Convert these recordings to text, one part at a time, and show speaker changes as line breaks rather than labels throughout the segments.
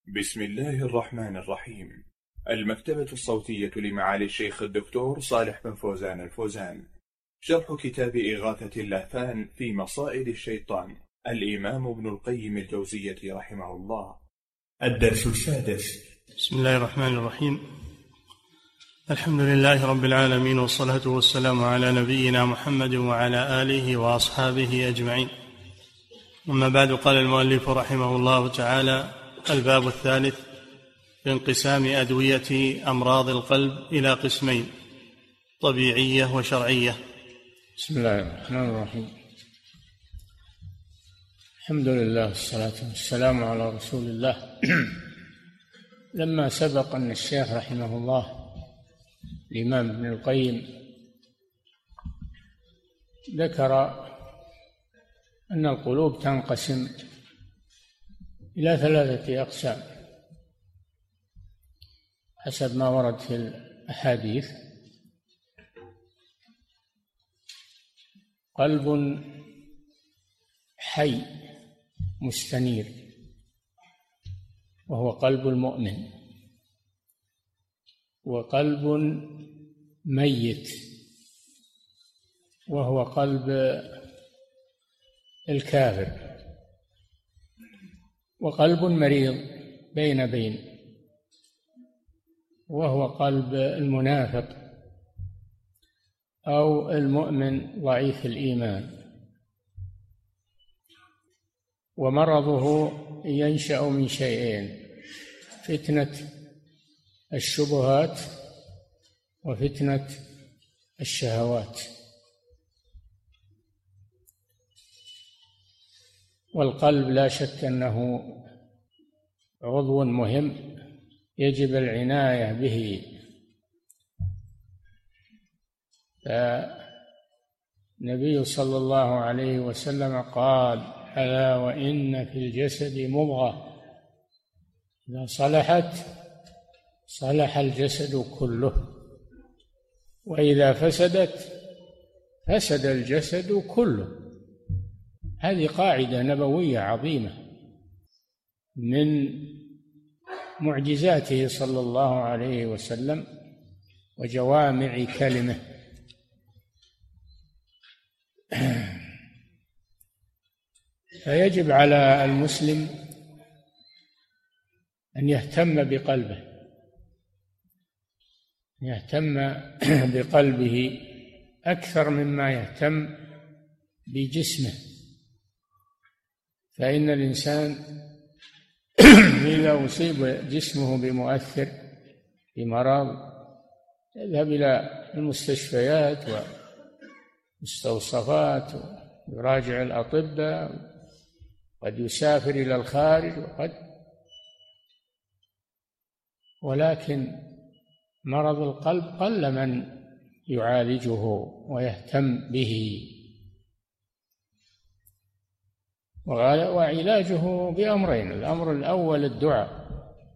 بسم الله الرحمن الرحيم. المكتبة الصوتية لمعالي الشيخ الدكتور صالح بن فوزان الفوزان. شرح كتاب إغاثة اللهفان في مصائد الشيطان، الإمام ابن القيم الجوزية رحمه الله. الدرس السادس.
بسم الله الرحمن الرحيم. الحمد لله رب العالمين، والصلاة والسلام على نبينا محمد وعلى آله وأصحابه أجمعين. أما بعد، قال المؤلف رحمه الله تعالى: الباب الثالث في انقسام أدوية أمراض القلب إلى قسمين: طبيعية وشرعية.
بسم الله الرحمن الرحيم. الحمد لله والصلاة والسلام على رسول الله. لما سبق أن الشيخ رحمه الله الإمام ابن القيم ذكر أن القلوب تنقسم إلى 3 أقسام حسب ما ورد في الأحاديث: قلب حي مستنير وهو قلب المؤمن، وقلب ميت وهو قلب الكافر، وقلب مريض بين بين وهو قلب المنافق أو المؤمن ضعيف الإيمان. ومرضه ينشأ من شيئين: فتنة الشبهات وفتنة الشهوات. والقلب لا شك أنه عضو مهم يجب العناية به، فالنبي صلى الله عليه وسلم قال: ألا وإن في الجسد مضغة إذا صلحت صلح الجسد كله، وإذا فسدت فسد الجسد كله. هذه قاعدة نبوية عظيمة من معجزاته صلى الله عليه وسلم وجوامع كلمه. فيجب على المسلم أن يهتم بقلبه، يهتم بقلبه أكثر مما يهتم بجسمه، فإن الإنسان إذا أصيب جسمه بمؤثر بمرض يذهب إلى المستشفيات والمستوصفات ويراجع الأطباء، قد يسافر إلى الخارج ولكن مرض القلب قل من يعالجه ويهتم به، وعلاجه بأمرين: الأمر الأول الدعاء.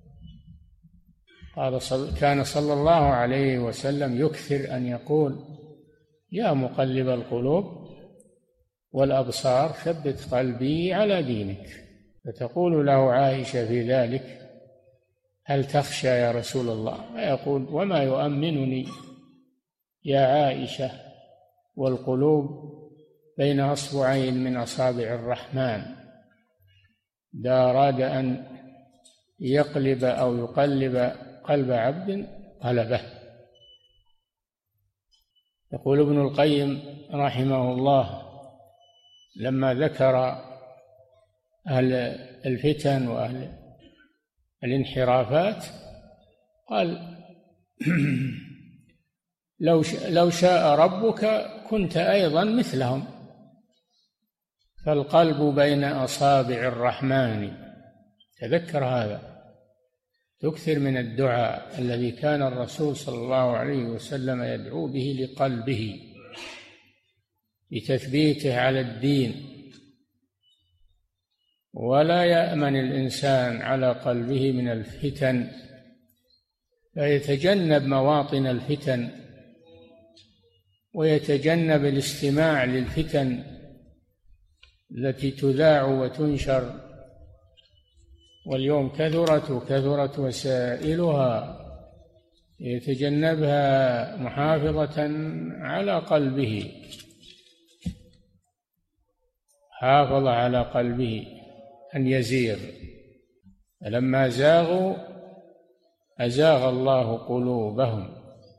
كان صلى الله عليه وسلم يكثر أن يقول: يا مقلب القلوب والأبصار ثبت قلبي على دينك. فتقول له عائشة في ذلك: هل تخشى يا رسول الله؟ فيقول: وما يؤمنني يا عائشة والقلوب بين أصبعين من أصابع الرحمن، إذا أراد أن يقلب أو يقلب قلب عبد قلبه. يقول ابن القيم رحمه الله لما ذكر أهل الفتن وأهل الانحرافات قال: لو شاء ربك كنت أيضا مثلهم، فالقلب بين أصابع الرحمن. تذكر هذا، تكثر من الدعاء الذي كان الرسول صلى الله عليه وسلم يدعو به لقلبه لتثبيته على الدين. ولا يأمن الإنسان على قلبه من الفتن، فيتجنب مواطن الفتن ويتجنب الاستماع للفتن التي تذاع وتنشر واليوم كثرت وسائلها يتجنبها محافظة على قلبه، حافظ على قلبه أن يزيغ. فلما زاغوا أزاغ الله قلوبهم،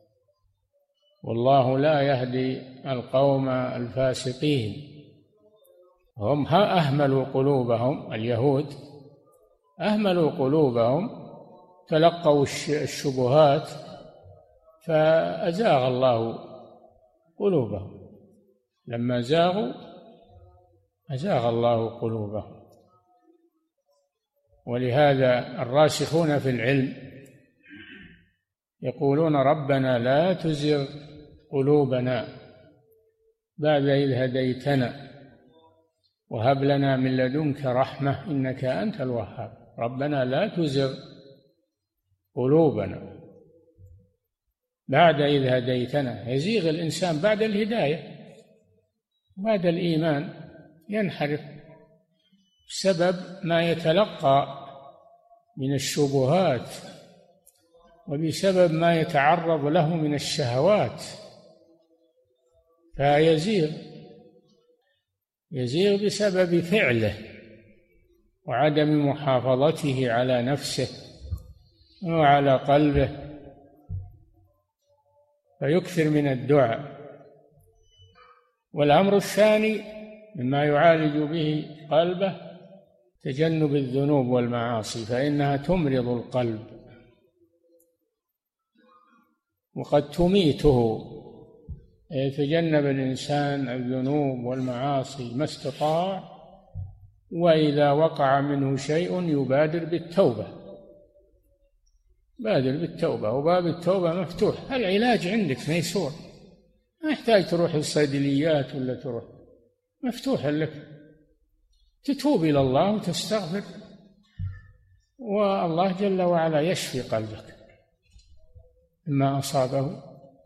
والله لا يهدي القوم الفاسقين. هم أهملوا قلوبهم، اليهود أهملوا قلوبهم، تلقوا الشبهات فأزاغ الله قلوبهم. لما زاغوا أزاغ الله قلوبهم. ولهذا الراسخون في العلم يقولون ربنا لا تزغ قلوبنا بعد إذ هديتنا وهب لنا من لدنك رحمة إنك أنت الوهاب. ربنا لا تزغ قلوبنا بعد إذ هديتنا. يزيغ الإنسان بعد الهداية، بعد الإيمان ينحرف بسبب ما يتلقى من الشبهات وبسبب ما يتعرض له من الشهوات، فيزيغ بسبب فعله وعدم محافظته على نفسه وعلى قلبه، فيكثر من الدعاء. والأمر الثاني مما يعالج به قلبه تجنب الذنوب والمعاصي، فإنها تمرض القلب وقد تميته. يتجنب الإنسان الذنوب والمعاصي ما استطاع، وإذا وقع منه شيء يبادر بالتوبة، وباب التوبة مفتوح. العلاج عندك ميسور، ما يحتاج تروح الصيدليات ولا تروح، مفتوح لك، تتوب إلى الله وتستغفر، والله جل وعلا يشفي قلبك ما أصابه.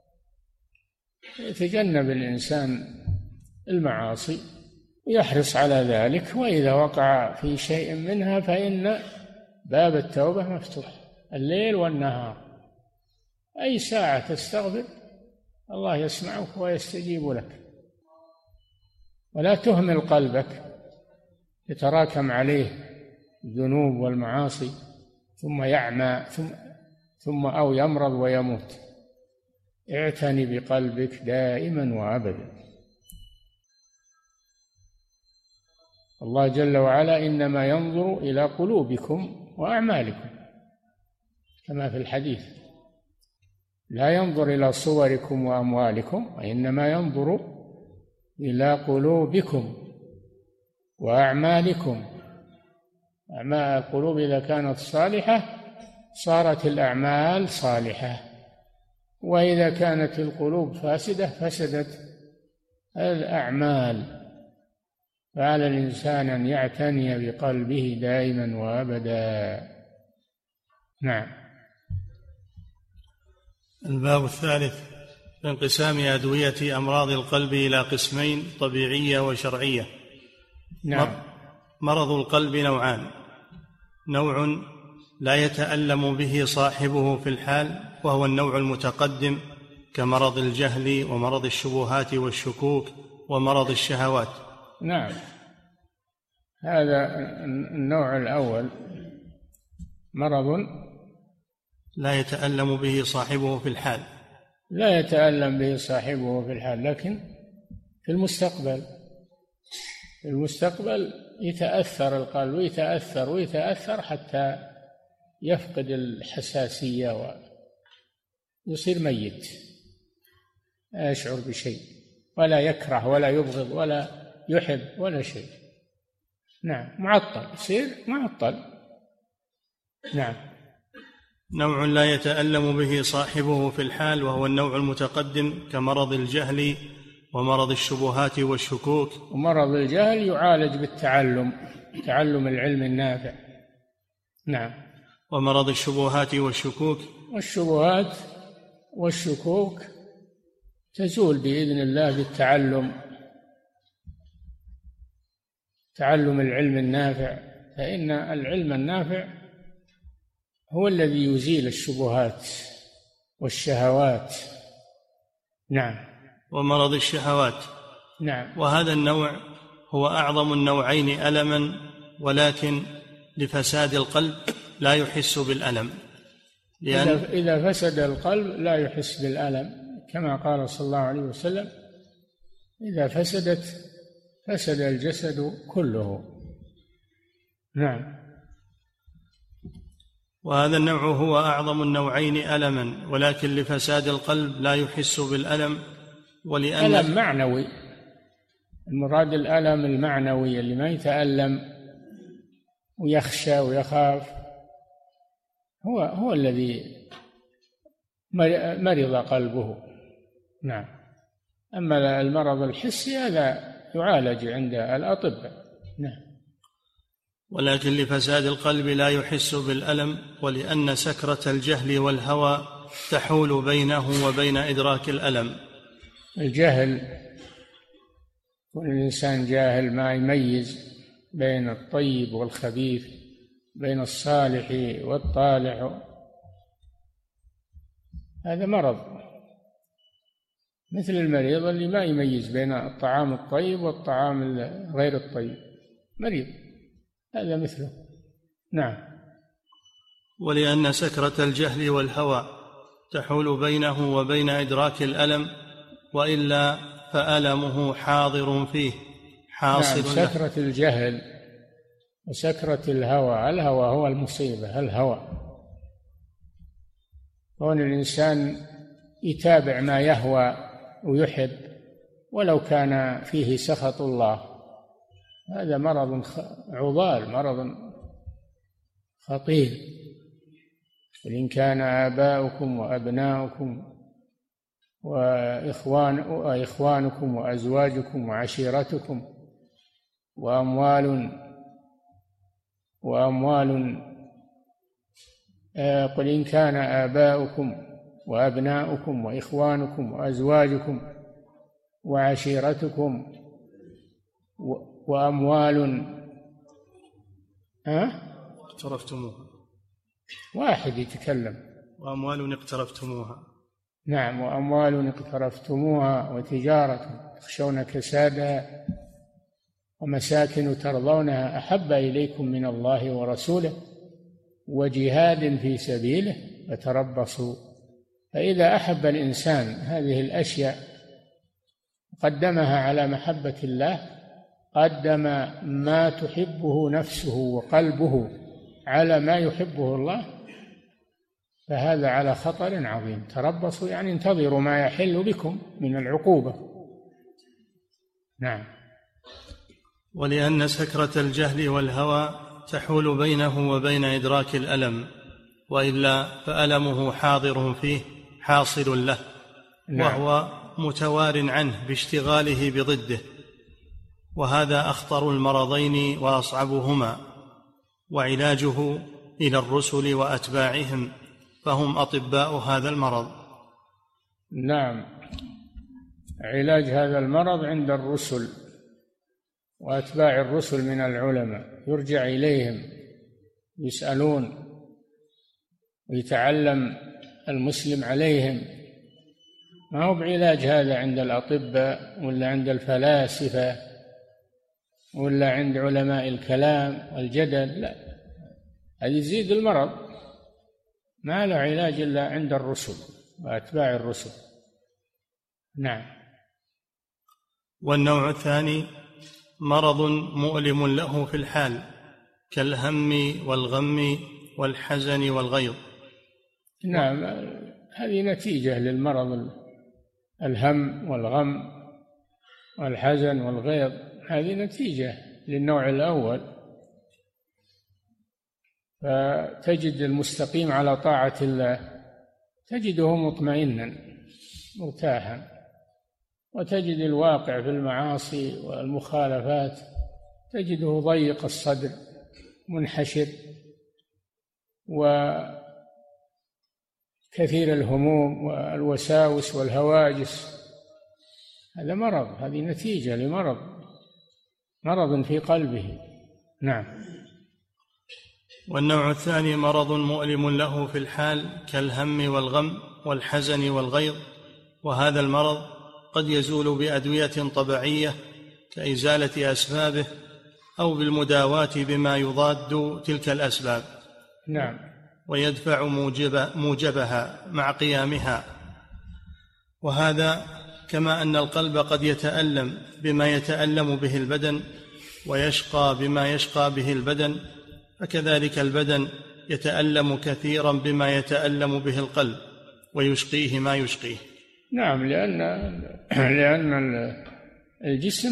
يتجنب الإنسان المعاصي ويحرص على ذلك، وإذا وقع في شيء منها فإن باب التوبة مفتوح الليل والنهار. أي ساعة تستغفر الله يسمعك ويستجيب لك. ولا تهمل قلبك يتراكم عليه الذنوب والمعاصي ثم يعمى أو يمرض ويموت. اعتني بقلبك دائما وأبدا. الله جل وعلا إنما ينظر إلى قلوبكم وأعمالكم كما في الحديث، لا ينظر إلى صوركم وأموالكم، وإنما ينظر إلى قلوبكم وأعمالكم. أعمال القلوب إذا كانت صالحة صارت الأعمال صالحة، وإذا كانت القلوب فاسدة فسدت الأعمال. فعلى الإنسان أن يعتني بقلبه دائما وأبدا. نعم.
الباب الثالث في انقسام أدوية أمراض القلب إلى قسمين: طبيعية وشرعية.
نعم.
مرض القلب نوعان: نوع لا يتألم به صاحبه في الحال، وهو النوع المتقدم كمرض الجهل ومرض الشبهات والشكوك ومرض الشهوات.
نعم، هذا النوع الأول مرض
لا يتألم به صاحبه في الحال،
لا يتألم به صاحبه في الحال، لكن في المستقبل يتأثر القلب ويتأثر حتى يفقد الحساسية ويصير ميت، لا يشعر بشيء، ولا يكره ولا يبغض ولا يحب ولا شيء. نعم، معطل، يصير معطل. نعم.
نوع لا يتألم به صاحبه في الحال، وهو النوع المتقدم كمرض الجهل ومرض الشبهات والشكوك.
ومرض الجهل يعالج بالتعلم، تعلم العلم النافع. نعم.
ومرض الشبهات والشكوك،
والشبهات والشكوك تزول بإذن الله بالتعلم، تعلم العلم النافع فإن العلم النافع هو الذي يزيل الشبهات والشهوات. نعم.
ومرض الشهوات.
نعم.
وهذا النوع هو أعظم النوعين ألما، ولكن لفساد القلب لا يحس بالألم،
لأن إذا فسد القلب لا يحس بالألم، كما قال صلى الله عليه وسلم: إذا فسد الجسد كله. نعم.
وهذا النوع هو أعظم النوعين ألما، ولكن لفساد القلب لا يحس بالألم، ولأن
ألم معنوي، المراد الألم المعنوي اللي ما يتألم ويخشى ويخاف، هو الذي مرض قلبه. نعم. أما المرض الحسي هذا يعالج عند الأطباء. نعم.
ولكن لفساد القلب لا يحس بالألم، ولأن سكرة الجهل والهوى تحول بينه وبين إدراك الألم.
الجهل، كل الإنسان جاهل ما يميز بين الطيب والخبيث، بين الصالح والطالح، هذا مرض، مثل المريض اللي ما يميز بين الطعام الطيب والطعام غير الطيب، مريض، هذا مثله. نعم.
ولأن سكرة الجهل والهوى تحول بينه وبين إدراك الألم، وإلا فألمه حاضر فيه حاصل.
نعم. سكرة الجهل وسكرة الهوى هو المصيبة. الهوى كون الإنسان يتابع ما يهوى ويحب ولو كان فيه سخط الله، هذا مرض عضال، مرض خطير. وإن كان آباؤكم وأبناؤكم وإخوانكم وأزواجكم وعشيرتكم وأموال قل إن كان آباؤكم وأبناؤكم وإخوانكم وأزواجكم وعشيرتكم وأموال
اقترفتموها،
واحد يتكلم،
وأموال اقترفتموها.
نعم. وأموال اقترفتموها وتجارة تخشون كسادها ومساكن ترضونها أحب إليكم من الله ورسوله وجهاد في سبيله فتربصوا. فإذا أحب الإنسان هذه الأشياء قدمها على محبة الله، قدم ما تحبه نفسه وقلبه على ما يحبه الله، فهذا على خطر عظيم. تربصوا يعني انتظروا ما يحل بكم من العقوبة. نعم.
ولأن سكرة الجهل والهوى تحول بينه وبين إدراك الألم، وإلا فألمه حاضر فيه حاصل له. نعم. وهو متوار عنه باشتغاله بضده، وهذا أخطر المرضين وأصعبهما، وعلاجه إلى الرسل وأتباعهم، فهم أطباء هذا المرض.
نعم. علاج هذا المرض عند الرسل وأتباع الرسل من العلماء، يرجع إليهم يسألون ويتعلم المسلم عليهم، ما هو بعلاج هذا عند الأطباء ولا عند الفلاسفة ولا عند علماء الكلام والجدل، لا، هذه يزيد المرض، ما له علاج إلا عند الرسل وأتباع الرسل. نعم.
والنوع الثاني مرض مؤلم له في الحال، كالهم والغم والحزن والغيظ.
نعم. هذه نتيجة للمرض، الهم والغم والحزن والغيظ، هذه نتيجة للنوع الأول. فتجد المستقيم على طاعة الله تجده مطمئنا مرتاحا، وتجد الواقع في المعاصي والمخالفات تجده ضيق الصدر منحشر وكثير الهموم والوساوس والهواجس. هذا مرض، هذه نتيجة لمرض في قلبه. نعم.
والنوع الثاني مرض مؤلم له في الحال كالهم والغم والحزن والغيظ، وهذا المرض قد يزول بأدوية طبيعية كإزالة أسبابه أو بالمداواة بما يضاد تلك الأسباب،
نعم،
ويدفع موجبها مع قيامها. وهذا كما أن القلب قد يتألم بما يتألم به البدن ويشقى بما يشقى به البدن، فكذلك البدن يتألم كثيرا بما يتألم به القلب ويشقيه ما يشقيه.
نعم، لأن الجسم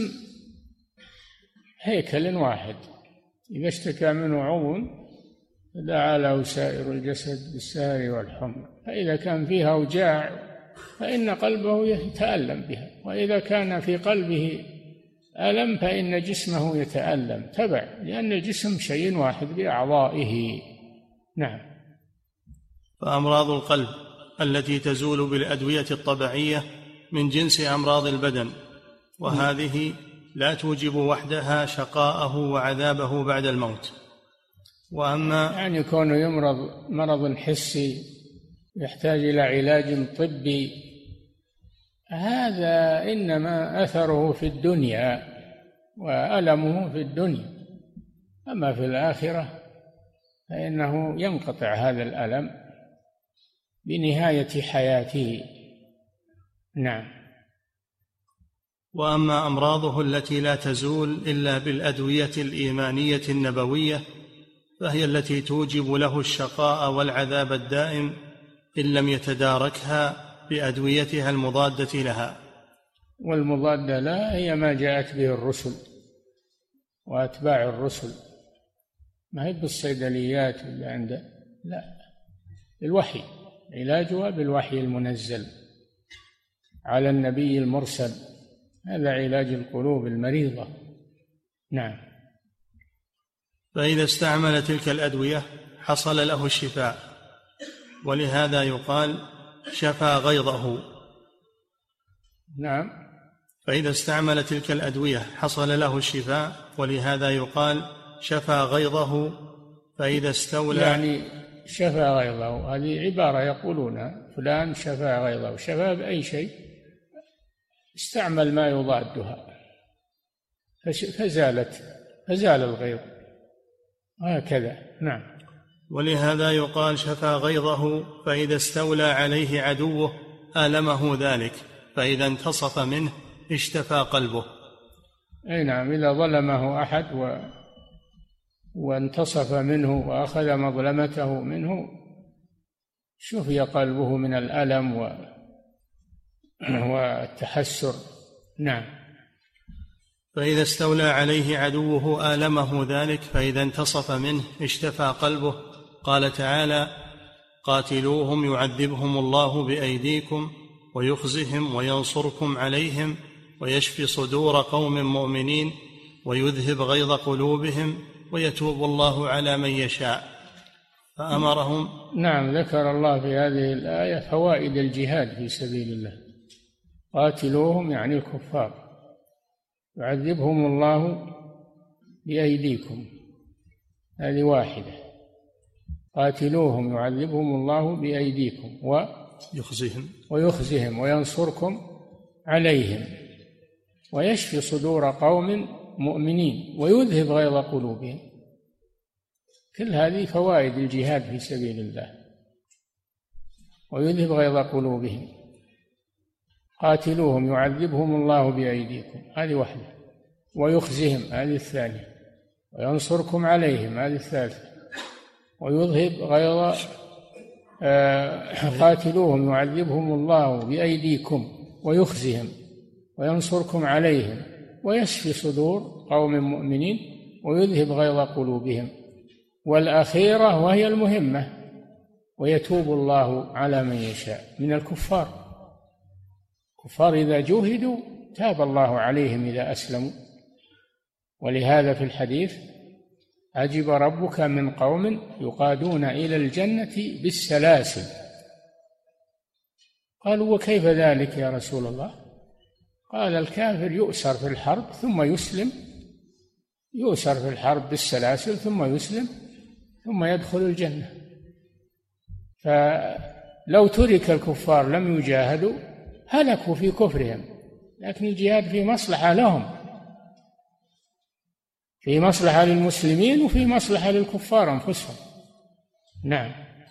هيكل واحد، إذا اشتكى منه عضو دعا له سائر الجسد بالسهر والحمى، فإذا كان فيها أوجاع فإن قلبه يتألم بها، وإذا كان في قلبه ألم فإن جسمه يتألم تبع، لأن الجسم شيء واحد بأعضائه. نعم.
فأمراض القلب التي تزول بالأدوية الطبيعية من جنس أمراض البدن، وهذه لا توجب وحدها شقاءه وعذابه بعد الموت. وأما
يعني يكون يمرض مرض حسي يحتاج إلى علاج طبي، هذا إنما أثره في الدنيا وألمه في الدنيا، أما في الآخرة فإنه ينقطع هذا الألم بنهاية حياته. نعم.
وأما أمراضه التي لا تزول إلا بالأدوية الإيمانية النبوية، فهي التي توجب له الشقاء والعذاب الدائم إن لم يتداركها بأدويتها المضادة لها.
والمضادة لا هي ما جاءت به الرسل وأتباع الرسل، ما هي بالصيدليات اللي عنده، لا، الوحي، علاجها بالوحي المنزل على النبي المرسل، هذا علاج القلوب المريضة. نعم.
فإذا استعمل تلك الأدوية حصل له الشفاء، ولهذا يقال شفى غيظه.
نعم.
فإذا استعمل تلك الأدوية حصل له الشفاء، ولهذا يقال شفى غيظه. فإذا استولى،
يعني شفى غيظه هذه عبارة يقولونها، فلان شفى غيظه، شفى بأي شيء، استعمل ما يضادها فزال الغيظ، هكذا. نعم.
ولهذا يقال شفى غيظه. فإذا استولى عليه عدوه آلمه ذلك، فإذا انتصف منه اشتفى قلبه.
أي نعم، إذا ظلمه أحد وانتصف منه وأخذ مظلمته منه شفي قلبه من الألم والتحسر. نعم.
فإذا استولى عليه عدوه آلمه ذلك، فإذا انتصف منه اشتفى قلبه. قال تعالى: قاتلوهم يعذبهم الله بأيديكم ويخزهم وينصركم عليهم ويشفي صدور قوم مؤمنين ويذهب غيظ قلوبهم ويتوب الله على من يشاء. فأمرهم.
نعم، ذكر الله في هذه الآية فوائد الجهاد في سبيل الله. قاتلوهم يعني الكفار، يعذبهم الله بأيديكم، هذه واحدة. قاتلوهم يعذبهم الله بأيديكم ويخزهم وينصركم عليهم ويشفي صدور قوم مؤمنين ويذهب غيظ قلوبهم. كل هذه فوائد الجهاد في سبيل الله، ويذهب غيظ قلوبهم. قاتلوهم يعذبهم الله بأيديكم، هذه واحدة. ويخزهم، هذه الثانية. وينصركم عليهم، هذه الثالثة. ويذهب غيظ قاتلوهم يعذبهم الله بأيديكم ويخزهم وينصركم عليهم ويشفي صدور قوم مؤمنين ويذهب غيظ قلوبهم. والأخيرة وهي المهمة: ويتوب الله على من يشاء من الكفار. الكفار إذا جوهدوا تاب الله عليهم إذا أسلموا. ولهذا في الحديث: عجب ربك من قوم يقادون إلى الجنة بالسلاسل. قالوا: وكيف ذلك يا رسول الله؟ قال: الكافر يؤسر في الحرب ثم يسلم، يؤسر في الحرب بالسلاسل ثم يسلم، ثم يدخل الجنة. فلو ترك الكفار لم يجاهدوا هلكوا في كفرهم، لكن الجهاد فيه مصلحة لهم، فيه مصلحة للمسلمين وفيه مصلحة للكفار أنفسهم. نعم.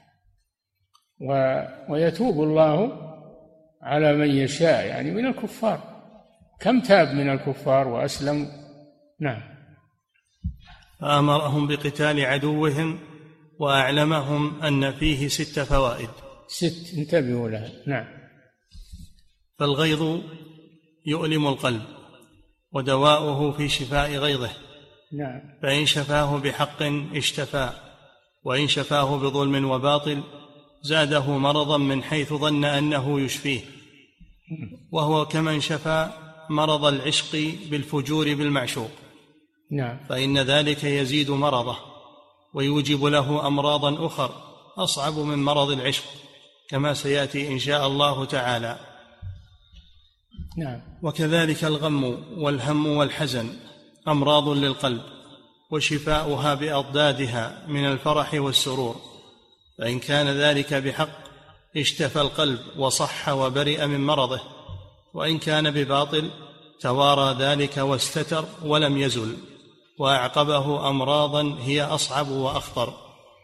ويتوب الله على من يشاء، يعني من الكفار. كم تاب من الكفار وأسلموا. نعم.
فأمرهم بقتال عدوهم وأعلمهم أن فيه 6 فوائد.
6 انتبهوا لها. نعم.
فالغيظ يؤلم القلب ودواؤه في شفاء غيظه.
نعم.
فإن شفاه بحق اشتفى، وإن شفاه بظلم وباطل زاده مرضا من حيث ظن أنه يشفيه، وهو كمن شفى مرض العشق بالفجور بالمعشوق.
نعم.
فإن ذلك يزيد مرضه ويوجب له أمراضا أخر أصعب من مرض العشق، كما سيأتي إن شاء الله تعالى.
نعم.
وكذلك الغم والهم والحزن أمراض للقلب، وشفاؤها بأضدادها من الفرح والسرور. فإن كان ذلك بحق اشتفى القلب وصح وبرئ من مرضه، وإن كان بباطل توارى ذلك واستتر ولم يزل، وأعقبه أمراضا هي أصعب وأخطر.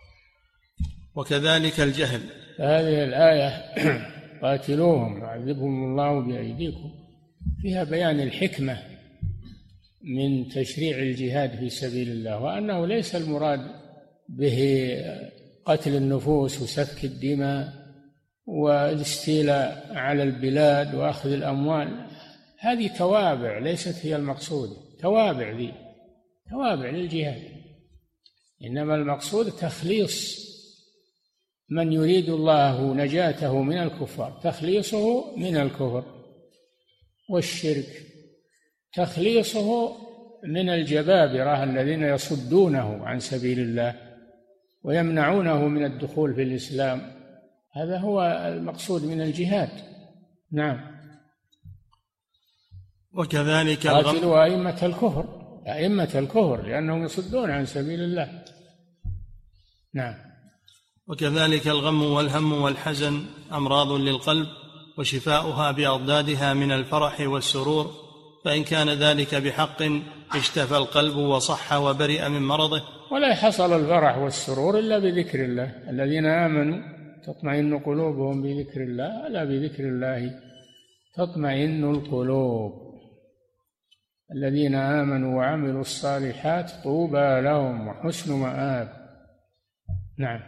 وكذلك الجهل.
هذه الآية قاتلوهم يعذبهم الله بأيديكم فيها بيان الحكمة من تشريع الجهاد في سبيل الله، وأنه ليس المراد به قتل النفوس وسفك الدماء والاستيلاء على البلاد وأخذ الأموال. هذه توابع ليست هي المقصود، توابع ذي توابع للجهاد، إنما المقصود تخليص من يريد الله نجاته من الكفار، تخليصه من الكفر والشرك، تخليصه من الجبابرة الذين يصدونه عن سبيل الله ويمنعونه من الدخول في الإسلام. هذا هو المقصود من الجهاد. نعم.
وكذلك
قاتلوا أئمة الكفر، أئمة الكفر لأنهم يصدون عن سبيل الله. نعم.
وكذلك الغم والهم والحزن أمراض للقلب، وشفاؤها بأضدادها من الفرح والسرور. فإن كان ذلك بحق اشتفى القلب وصح وبرئ من مرضه.
ولا يحصل الفرح والسرور إلا بذكر الله. الذين آمنوا تطمئن قلوبهم بذكر الله، ألا بذكر الله تطمئن القلوب. الذين آمنوا وعملوا الصالحات طوبى لهم وحسن مآب. نعم.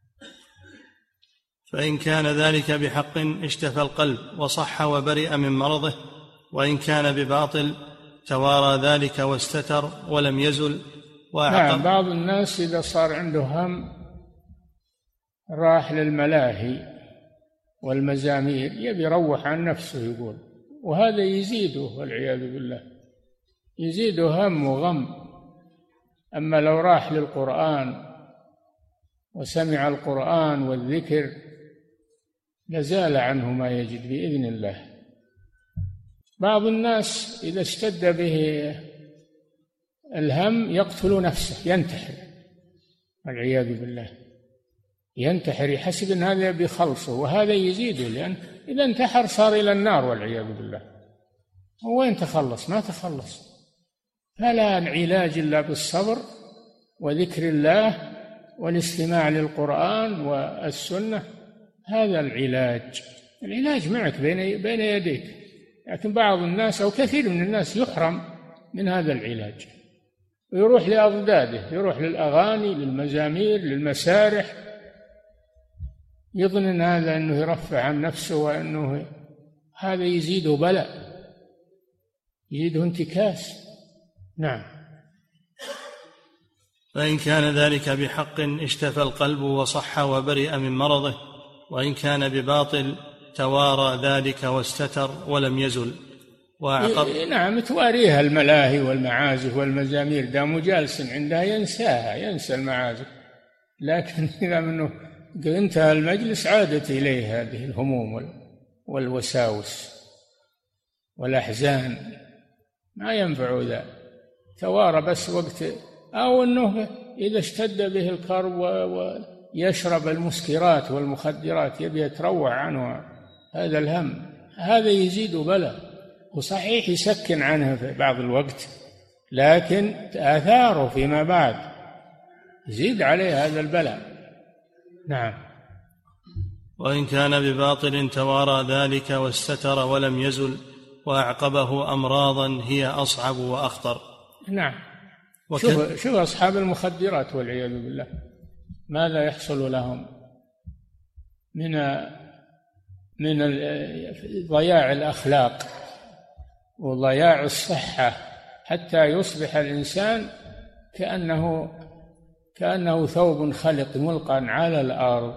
فإن كان ذلك بحق اشتفى القلب وصح وبرئ من مرضه، وإن كان بباطل توارى ذلك واستتر ولم يزل وأعقب.
نعم. بعض الناس إذا صار عنده هم راح للملاهي والمزامير يبي يروح عن نفسه يقول، وهذا يزيده والعياذ بالله، يزيده هم وغم. أما لو راح للقرآن وسمع القرآن والذكر لزال عنه ما يجد بإذن الله. بعض الناس إذا اشتد به الهم يقتل نفسه، ينتحر والعياذ بالله، ينتحر يحسب أن هذا بخلصه، وهذا يزيده، لأن إذا انتحر صار إلى النار والعياذ بالله. وين تخلص؟ ما تخلص. فلا علاج إلا بالصبر وذكر الله والاستماع للقرآن والسنة. هذا العلاج. العلاج معك بين يديك، لكن بعض الناس أو كثير من الناس يحرم من هذا العلاج ويروح لأضداده، يروح للأغاني للمزامير للمسارح، يظن أن هذا أنه يرفع عن نفسه، وأنه هذا يزيده بلاء، يزيده انتكاس. نعم.
فإن كان ذلك بحق اشتفى القلب وصح وبرئ من مرضه، وإن كان بباطل توارى ذلك واستتر ولم يزل وأعقب.
نعم. تواريها الملاهي والمعازف والمزامير، دام جالس عندها ينساها، ينسى المعازف. لكن إذا منه انتهى المجلس عادت إليه هذه الهموم والوساوس والأحزان، ما ينفع ذا. توارى بس وقت، أو أنه إذا اشتد به الكرب ويشرب المسكرات والمخدرات يبي يتروع عنه هذا الهم، هذا يزيد بلاء. وصحيح يسكن عنه في بعض الوقت، لكن آثاره فيما بعد يزيد عليه هذا البلاء. نعم.
وإن كان بباطل توارى ذلك واستتر ولم يزل وأعقبه أمراضا هي أصعب وأخطر.
نعم. شوف أصحاب المخدرات والعياذ بالله ماذا يحصل لهم من ضياع الأخلاق وضياع الصحة، حتى يصبح الإنسان كأنه ثوب خلق ملقى على الأرض،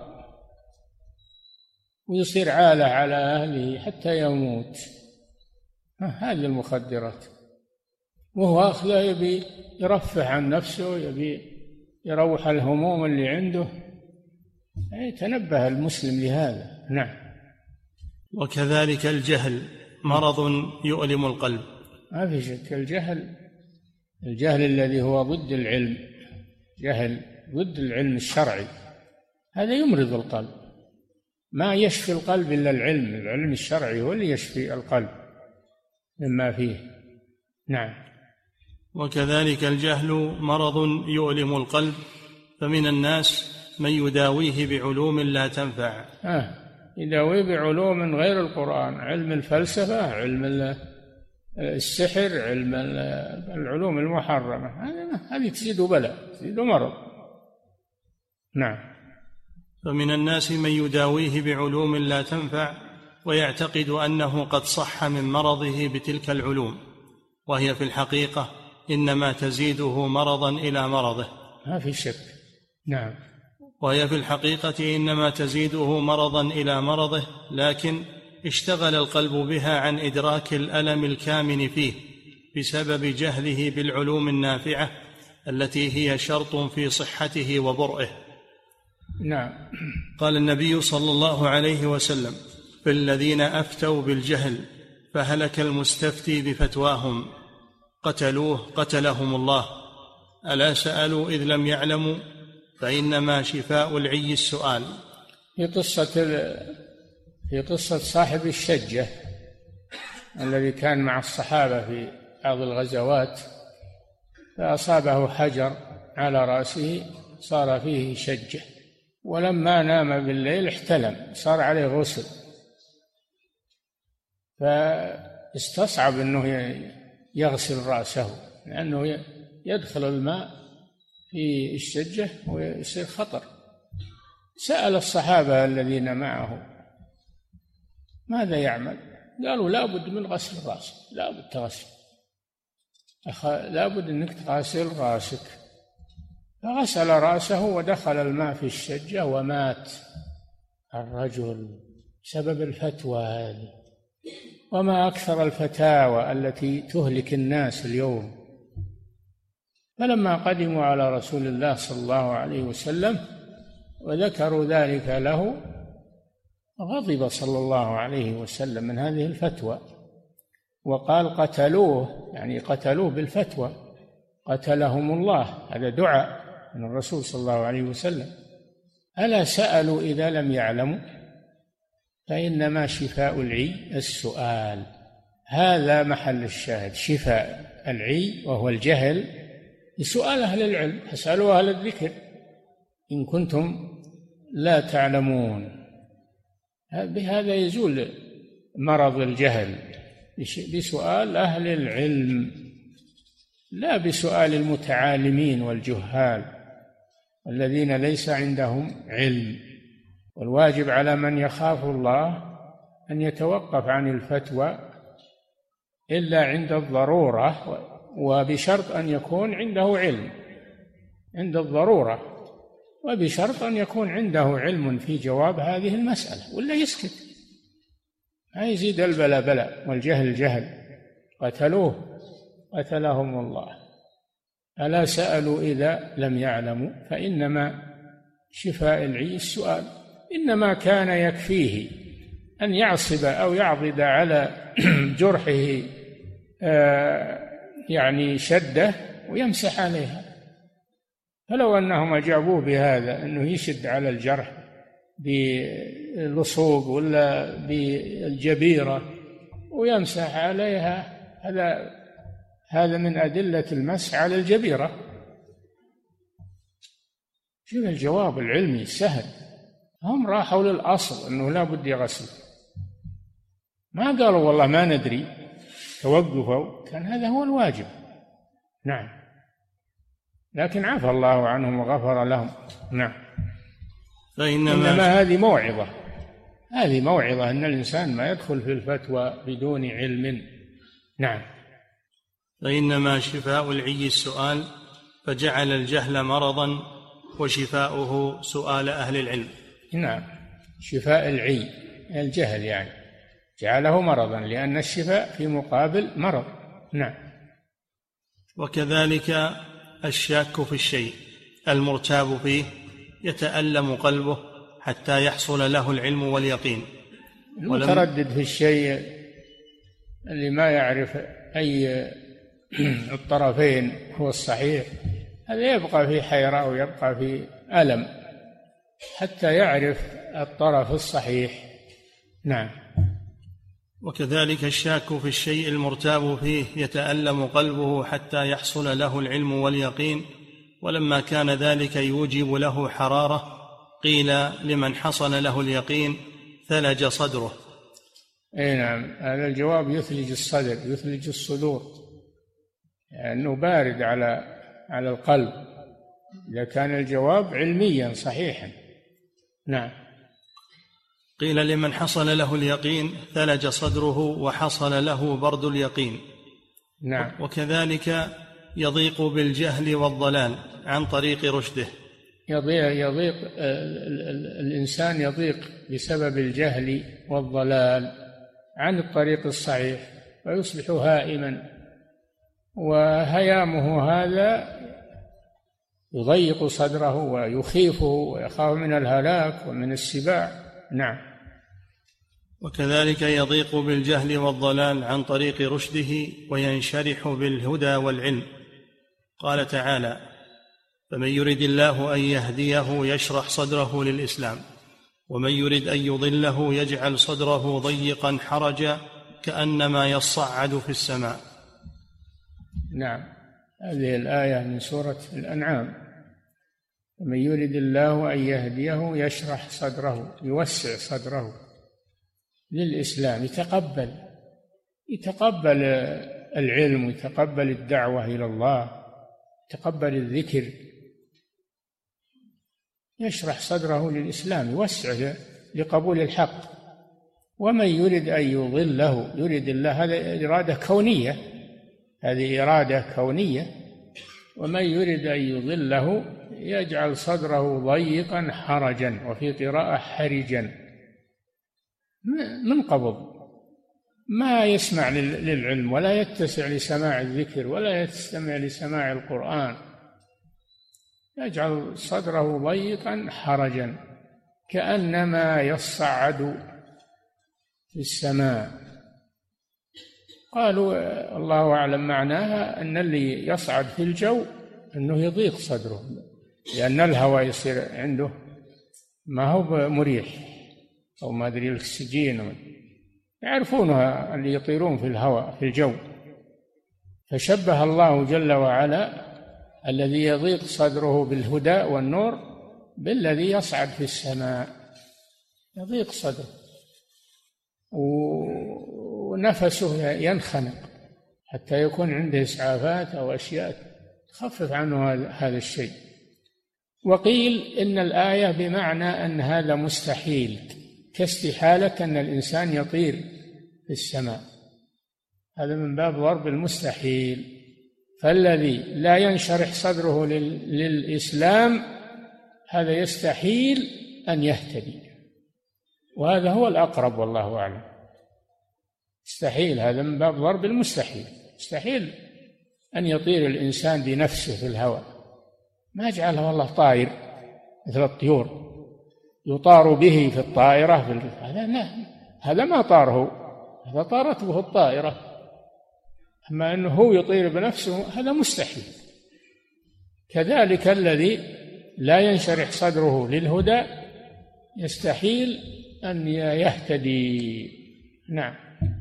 ويصير عالة على أهله حتى يموت. هذه المخدرات، وهو أخذه يبي يرفع عن نفسه، يبي يروح الهموم اللي عنده. تنبه المسلم لهذا. نعم.
وكذلك الجهل مرض يؤلم القلب.
ما في شك، الجهل الذي هو ضد العلم، جهل ضد العلم الشرعي، هذا يمرض القلب. ما يشفي القلب إلا العلم الشرعي هو اللي يشفي القلب مما فيه. نعم.
وكذلك الجهل مرض يؤلم القلب، فمن الناس من يداويه بعلوم لا تنفع.
يداويه بعلوم غير القرآن، علم الفلسفة، علم السحر، علم العلوم المحرمة، هذه تزيد بلاء، تزيد مرض. نعم.
فمن الناس من يداويه بعلوم لا تنفع ويعتقد أنه قد صح من مرضه بتلك العلوم، وهي في الحقيقة إنما تزيده مرضا إلى مرضه.
ما في شك. نعم.
وهي في الحقيقة إنما تزيده مرضا إلى مرضه، لكن اشتغل القلب بها عن إدراك الألم الكامن فيه بسبب جهله بالعلوم النافعة التي هي شرط في صحته وبرئه.
نعم.
قال النبي صلى الله عليه وسلم: في الذين أفتوا بالجهل فهلك المستفتي بفتواهم، قتلوه قتلهم الله، ألا سألوا إذ لم يعلموا، فإنما شفاء العي السؤال.
في قصة صاحب الشجة الذي كان مع الصحابة في بعض الغزوات، فأصابه حجر على رأسه صار فيه شجة، ولما نام بالليل احتلم، صار عليه غسل، فاستصعب أنه يغسل رأسه لأنه يدخل الماء في الشجة ويصير خطر. سأل الصحابة الذين معه ماذا يعمل؟ قالوا لابد من غسل الرأس، لابد تغسل، لابد أنك تغسل رأسك. فغسل رأسه ودخل الماء في الشجة ومات الرجل بسبب الفتوى هذه. وما أكثر الفتاوى التي تهلك الناس اليوم. فلما قدموا على رسول الله صلى الله عليه وسلم وذكروا ذلك له غضب صلى الله عليه وسلم من هذه الفتوى، وقال قتلوه، يعني قتلوه بالفتوى، قتلهم الله. هذا دعاء من الرسول صلى الله عليه وسلم. ألا سألوا إذا لم يعلموا، فإنما شفاء العي السؤال. هذا محل الشاهد، شفاء العي وهو الجهل بسؤال أهل العلم، فاسألوا أهل الذكر إن كنتم لا تعلمون. بهذا يزول مرض الجهل، بسؤال أهل العلم لا بسؤال المتعالمين والجهال الذين ليس عندهم علم. والواجب على من يخاف الله أن يتوقف عن الفتوى إلا عند الضرورة، وبشرط أن يكون عنده علم عند الضرورة، وبشرط أن يكون عنده علم في جواب هذه المسألة، ولا يسكت، ما يزيد البلاء بلاء والجهل جهل. قتلوه قتلهم الله، ألا سألوا إذا لم يعلموا، فإنما شفاء العي السؤال. إنما كان يكفيه أن يعصب أو يعضد على جرحه يعني شدة ويمسح عليها، فلو أنهم أجابوه بهذا، أنه يشد على الجرح باللصوق ولا بالجبيرة ويمسح عليها، هذا من أدلة المسح على الجبيرة. شوف الجواب العلمي سهل. هم راحوا للأصل أنه لا بد يغسل، ما قالوا والله ما ندري، توقفوا، كان هذا هو الواجب. نعم، لكن عفى الله عنهم وغفر لهم. نعم. إنما هذه موعظة أن الإنسان ما يدخل في الفتوى بدون علم. نعم.
فإنما شفاء العي السؤال، فجعل الجهل مرضا وشفاؤه سؤال أهل العلم.
نعم، شفاء العي الجهل يعني جعله مرضا، لأن الشفاء في مقابل مرض. نعم.
وكذلك الشاك في الشيء المرتاب فيه يتألم قلبه حتى يحصل له العلم واليقين.
المتردد في الشيء اللي ما يعرف أي الطرفين هو الصحيح، هذا يبقى في حيرة ويبقى في ألم حتى يعرف الطرف الصحيح. نعم.
وكذلك الشاك في الشيء المرتاب فيه يتألم قلبه حتى يحصل له العلم واليقين. ولما كان ذلك يوجب له حرارة، قيل لمن حصل له اليقين ثلج صدره.
أي نعم، هذا الجواب يثلج الصدر، يثلج الصدور، لأنه يعني بارد على القلب إذا كان الجواب علميا صحيحا. نعم.
قيل لمن حصل له اليقين ثلج صدره وحصل له برد اليقين.
نعم.
وكذلك يضيق بالجهل والضلال عن طريق رشده.
يضيق الإنسان يضيق بسبب الجهل والضلال عن الطريق الصحيح، ويصبح هائما، وهيامه هذا يضيق صدره ويخيفه ويخاف من الهلاك ومن السباع. نعم.
وكذلك يضيق بالجهل والضلال عن طريق رشده وينشرح بالهدى والعلم. قال تعالى: فمن يرد الله أن يهديه يشرح صدره للإسلام، ومن يرد أن يضله يجعل صدره ضيقا حرجا كأنما يصعد في السماء.
نعم، هذه الآية من سورة الأنعام. ومن يرد الله أن يهديه يشرح صدره، يوسع صدره للإسلام، يتقبل العلم، يتقبل الدعوة إلى الله، يتقبل الذكر، يشرح صدره للإسلام، يوسع لقبول الحق. ومن يرد أن يضله يرد الله، هذه إرادة كونية، هذه إرادة كونية. ومن يرد أن يضله يجعل صدره ضيقا حرجا، وفي قراءة حرجا، منقبض، ما يسمع للعلم ولا يتسع لسماع الذكر ولا يستمع لسماع القرآن، يجعل صدره ضيقا حرجا كأنما يصعد في السماء. قالوا الله أعلم معناها أن اللي يصعد في الجو أنه يضيق صدره، لأن الهواء يصير عنده ما هو مريح، أو ما أدري الأكسجين يعرفونها اللي يطيرون في الهواء في الجو. فشبه الله جل وعلا الذي يضيق صدره بالهدى والنور بالذي يصعد في السماء، يضيق صدره ونفسه ينخنق حتى يكون عنده إسعافات أو أشياء تخفف عنه هذا الشيء. وقيل إن الآية بمعنى أن هذا مستحيل، كاستحالة أن الإنسان يطير في السماء، هذا من باب ضرب المستحيل. فالذي لا ينشرح صدره للإسلام هذا يستحيل أن يهتدي، وهذا هو الأقرب والله أعلم. يستحيل، هذا من باب ضرب المستحيل. يستحيل أن يطير الإنسان بنفسه في الهواء، ما جعله الله طائر مثل الطيور يطار به في الطائرة هذا ما طاره، هذا طارت به الطائرة. أما أنه هو يطير بنفسه هذا مستحيل. كذلك الذي لا ينشرح صدره للهدى يستحيل أن يهتدي. نعم.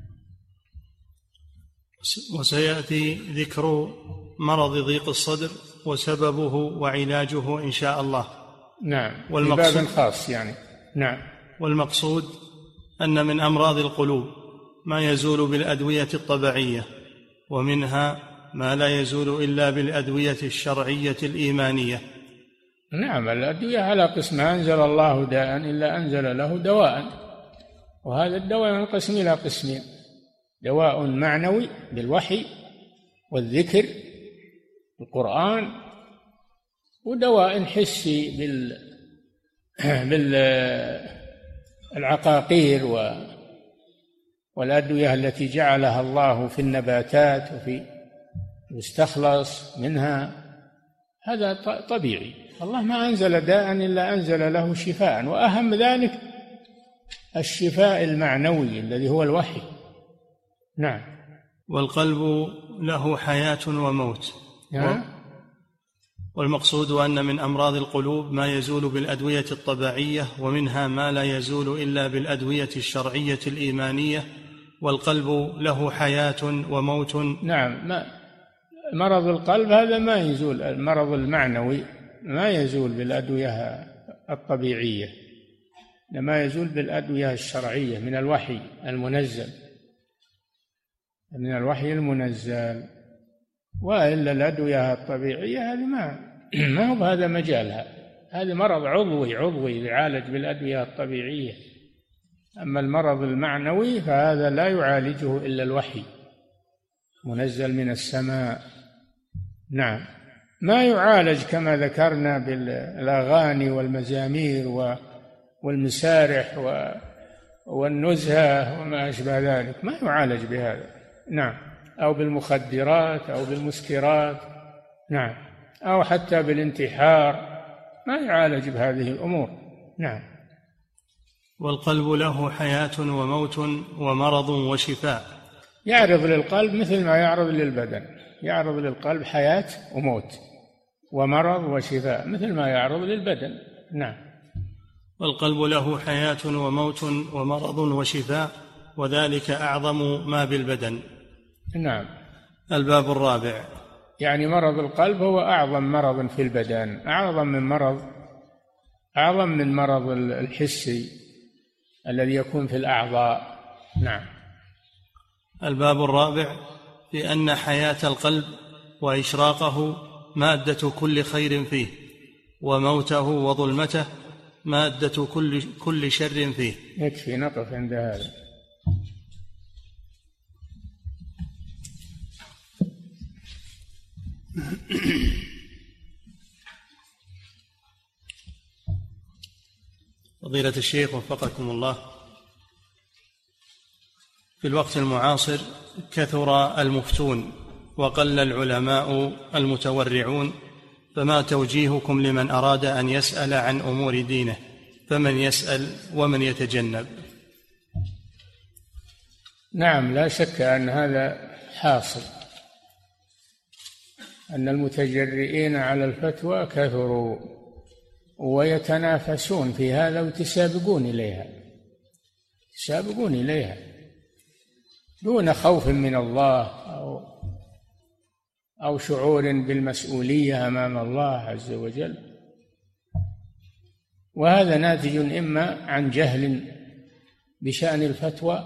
وسيأتي ذكر مرض ضيق الصدر وسببه وعلاجه إن شاء الله.
نعم، في باب خاص يعني. نعم.
والمقصود أن من أمراض القلوب ما يزول بالأدوية الطبيعية، ومنها ما لا يزول إلا بالأدوية الشرعية الإيمانية.
نعم، الأدوية على قسم، ما أنزل الله داء إلا أنزل له دواء، وهذا الدواء ينقسم إلى قسمين: دواء معنوي بالوحي والذكر القرآن، ودواء حسي بالعقاقير والأدوية التي جعلها الله في النباتات وفي يستخلص منها، هذا طبيعي. الله ما أنزل داء إلا أنزل له شفاء، وأهم ذلك الشفاء المعنوي الذي هو الوحي. نعم.
والقلب له حياة وموت. والمقصود أن من أمراض القلوب ما يزول بالأدوية الطبيعية، ومنها ما لا يزول إلا بالأدوية الشرعية الإيمانية. والقلب له حياة وموت.
نعم، مرض القلب هذا ما يزول، المرض المعنوي ما يزول بالأدوية الطبيعية، إنما يزول بالأدوية الشرعية من الوحي المنزل، من الوحي المنزل. وإلا الأدوية الطبيعية هذه ما هو هذا مجالها، هذا مرض عضوي يعالج بالأدوية الطبيعية. أما المرض المعنوي فهذا لا يعالجه إلا الوحي منزل من السماء. نعم. ما يعالج كما ذكرنا بالأغاني والمزامير والمسارح والنزهة وما أشبه ذلك، ما يعالج بهذا. نعم. أو بالمخدرات أو بالمسكرات. نعم. أو حتى بالانتحار، ما يعالج بهذه الأمور. نعم.
والقلب له حياة وموت ومرض وشفاء.
يعرض للقلب مثل ما يعرض للبدن، يعرض للقلب حياة وموت ومرض وشفاء مثل ما يعرض للبدن. نعم.
والقلب له حياة وموت ومرض وشفاء، وذلك أعظم ما بالبدن.
نعم.
الباب الرابع.
يعني مرض القلب هو أعظم مرض في البدن، أعظم من مرض الحسي الذي يكون في الأعضاء. نعم.
الباب الرابع في أن حياة القلب وإشراقه مادة كل خير فيه، وموته وظلمته مادة كل شر فيه.
يكفي نقف عند هذا.
فضيلة الشيخ وفقكم الله، في الوقت المعاصر كثر المفتون وقل العلماء المتورعون، فما توجيهكم لمن أراد أن يسأل عن أمور دينه؟ فمن يسأل ومن يتجنب؟
نعم، لا شك أن هذا حاصل، أن المتجرئين على الفتوى كثروا ويتنافسون في هذا ويتسابقون إليها دون خوف من الله أو شعور بالمسؤولية أمام الله عز وجل. وهذا ناتج إما عن جهل بشأن الفتوى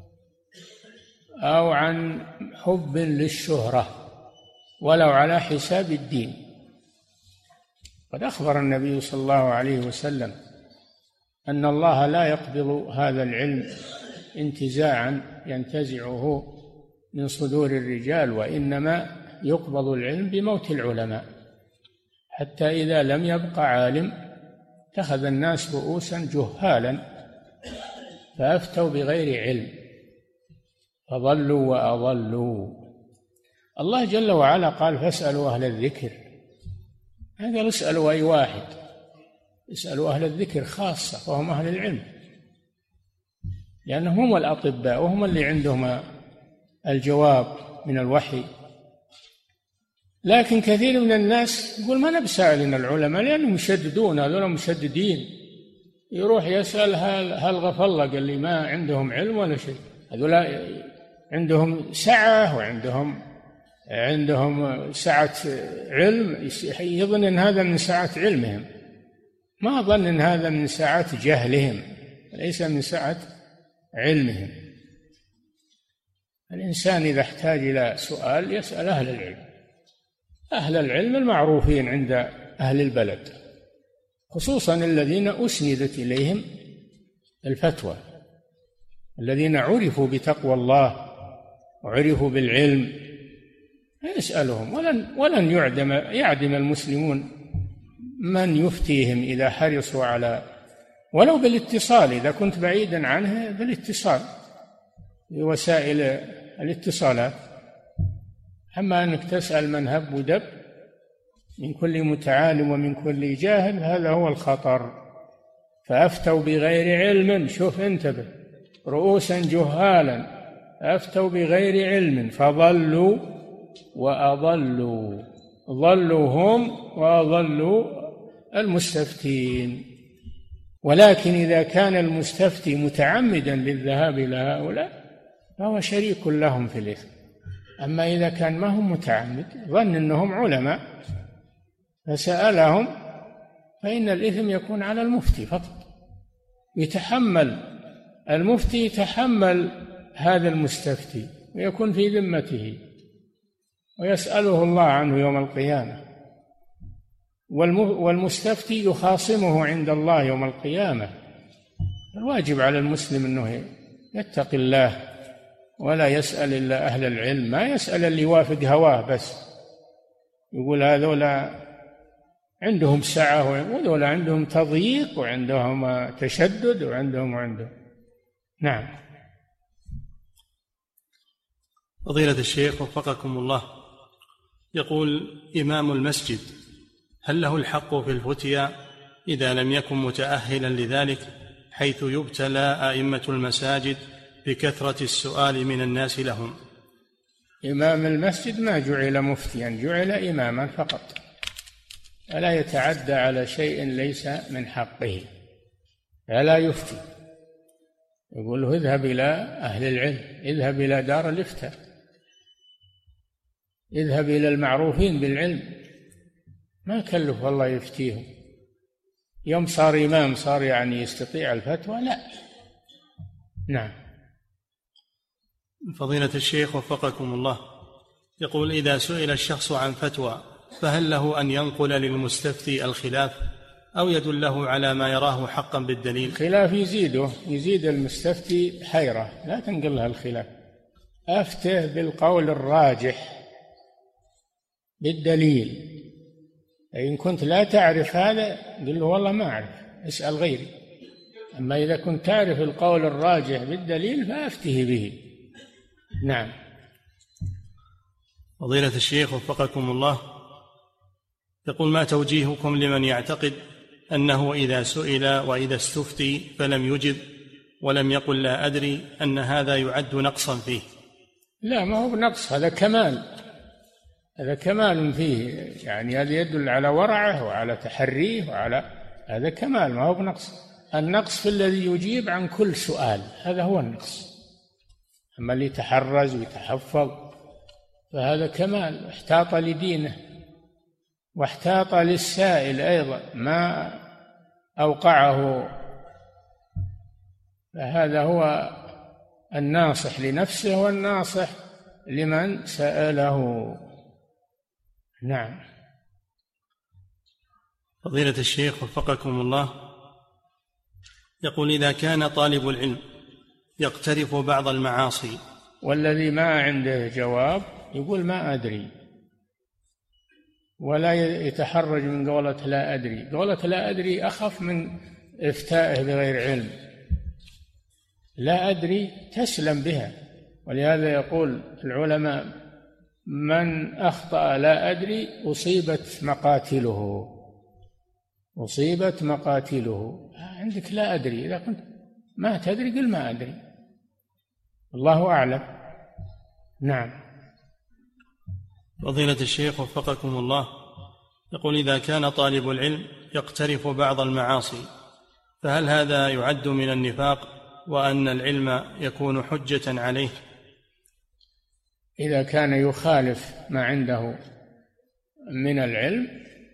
أو عن حب للشهرة ولو على حساب الدين. قد أخبر النبي صلى الله عليه وسلم أن الله لا يقبض هذا العلم انتزاعا ينتزعه من صدور الرجال، وإنما يقبض العلم بموت العلماء، حتى إذا لم يبق عالم اتخذ الناس رؤوسا جهالا فأفتوا بغير علم فضلوا وأضلوا. الله جل وعلا قال: فاسألوا أهل الذكر. ما قال اسألوا أي واحد، اسألوا أهل الذكر خاصة، وهم أهل العلم، لأنهم هم الأطباء وهم اللي عندهم الجواب من الوحي. لكن كثير من الناس يقول ما نبسألنا العلماء لأنهم مشددون، هذول مشددين. يروح يسأل هل غفر الله، قال لي ما عندهم علم ولا شيء. هذول عندهم سعة وعندهم سعة علم، يظن أن هذا من سعة علمهم، ما ظن أن هذا من سعة جهلهم، ليس من سعة علمهم. الإنسان إذا احتاج إلى سؤال يسأل أهل العلم، أهل العلم المعروفين عند أهل البلد، خصوصا الذين أسندت إليهم الفتوى، الذين عرفوا بتقوى الله وعرفوا بالعلم، يسألهم. ولن يعدم المسلمون من يفتيهم إذا حرصوا على، ولو بالاتصال، إذا كنت بعيدا عنه بالاتصال بوسائل الاتصالات. أما أنك تسأل من هب ودب من كل متعالم ومن كل جاهل، هذا هو الخطر. فأفتوا بغير علم، شوف انتبه، رؤوسا جهالا أفتوا بغير علم فضلوا وأضلوا، ضلوا هم وأضلوا المستفتين. ولكن إذا كان المستفتي متعمدا للذهاب إلى هؤلاء فهو شريك لهم في الإثم. أما إذا كان ما هو متعمد، ظن أنهم علماء فسألهم، فإن الإثم يكون على المفتي فقط، المفتي يتحمل هذا المستفتي ويكون في ذمته ويسأله الله عنه يوم القيامة، والمستفتي يخاصمه عند الله يوم القيامة. الواجب على المسلم أنه يتقي الله ولا يسأل إلا أهل العلم، ما يسأل اللي يوافق هواه بس، يقول هذولا عندهم سعة وهذولا عندهم تضييق وعندهم تشدد وعندهم. نعم.
فضيلة الشيخ وفقكم الله، يقول إمام المسجد هل له الحق في الفتيا إذا لم يكن متأهلا لذلك، حيث يبتلى أئمة المساجد بكثرة السؤال من الناس لهم؟
إمام المسجد ما جعل مفتيا، جعل إماما فقط، فلا يتعدى على شيء ليس من حقه، فلا يفتي. يقول له اذهب إلى أهل العلم، اذهب إلى دار الإفتاء، اذهب إلى المعروفين بالعلم، ما كلف الله يفتيهم. يوم صار إمام صار يعني يستطيع الفتوى؟ لا. نعم.
فضيلة الشيخ وفقكم الله، يقول إذا سئل الشخص عن فتوى فهل له أن ينقل للمستفتي الخلاف أو يدله على ما يراه حقا بالدليل؟
الخلاف يزيد المستفتي حيرة، لا تنقلها الخلاف، أفته بالقول الراجح بالدليل. إن كنت لا تعرف هذا قل له والله ما أعرف، اسأل غيري. أما إذا كنت تعرف القول الراجح بالدليل فأفته به. نعم.
فضيلة الشيخ وفقكم الله، يقول ما توجيهكم لمن يعتقد أنه إذا سئل وإذا استفتي فلم يجب ولم يقل لا أدري أن هذا يعد نقصا فيه؟
لا، ما هو نقص، هذا كمال، هذا كمال فيه، يعني هذا يدل على ورعه وعلى تحريه هذا كمال، ما هو بنقص. النقص في الذي يجيب عن كل سؤال، هذا هو النقص. أما اللي يتحرز ويتحفظ فهذا كمال، احتاط لدينه واحتاط للسائل أيضا ما أوقعه، فهذا هو الناصح لنفسه والناصح لمن سأله. نعم.
فضيلة الشيخ وفقكم الله، يقول إذا كان طالب العلم يقترف بعض المعاصي
والذي ما عنده جواب يقول ما أدري، ولا يتحرج من قولة لا أدري. قولة لا أدري أخف من إفتائه بغير علم. لا أدري تسلم بها، ولهذا يقول العلماء من أخطأ لا أدري أصيبت مقاتله، أصيبت مقاتله. عندك لا أدري، إذا كنت ما تدري قل ما أدري، الله أعلم. نعم.
فضيلة الشيخ وفقكم الله، يقول: إذا كان طالب العلم يقترف بعض المعاصي فهل هذا يعد من النفاق، وأن العلم يكون حجة عليه؟
إذا كان يخالف ما عنده من العلم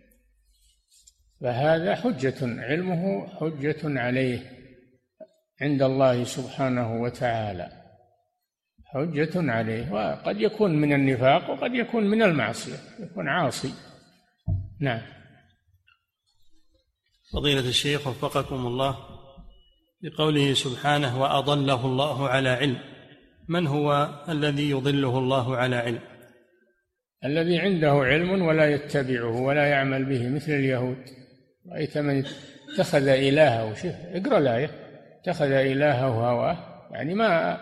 فهذا حجة، علمه حجة عليه عند الله سبحانه وتعالى، حجة عليه، وقد يكون من النفاق وقد يكون من المعصية، يكون عاصي. نعم.
فضيلة الشيخ وفقكم الله، بقوله سبحانه: وأضله الله على علم، من هو الذي يضله الله على علم؟
الذي عنده علم ولا يتبعه ولا يعمل به، مثل اليهود. رأيت من اتخذ إلهه، شوف اقرأ الآية، اتخذ إلهه هواه، يعني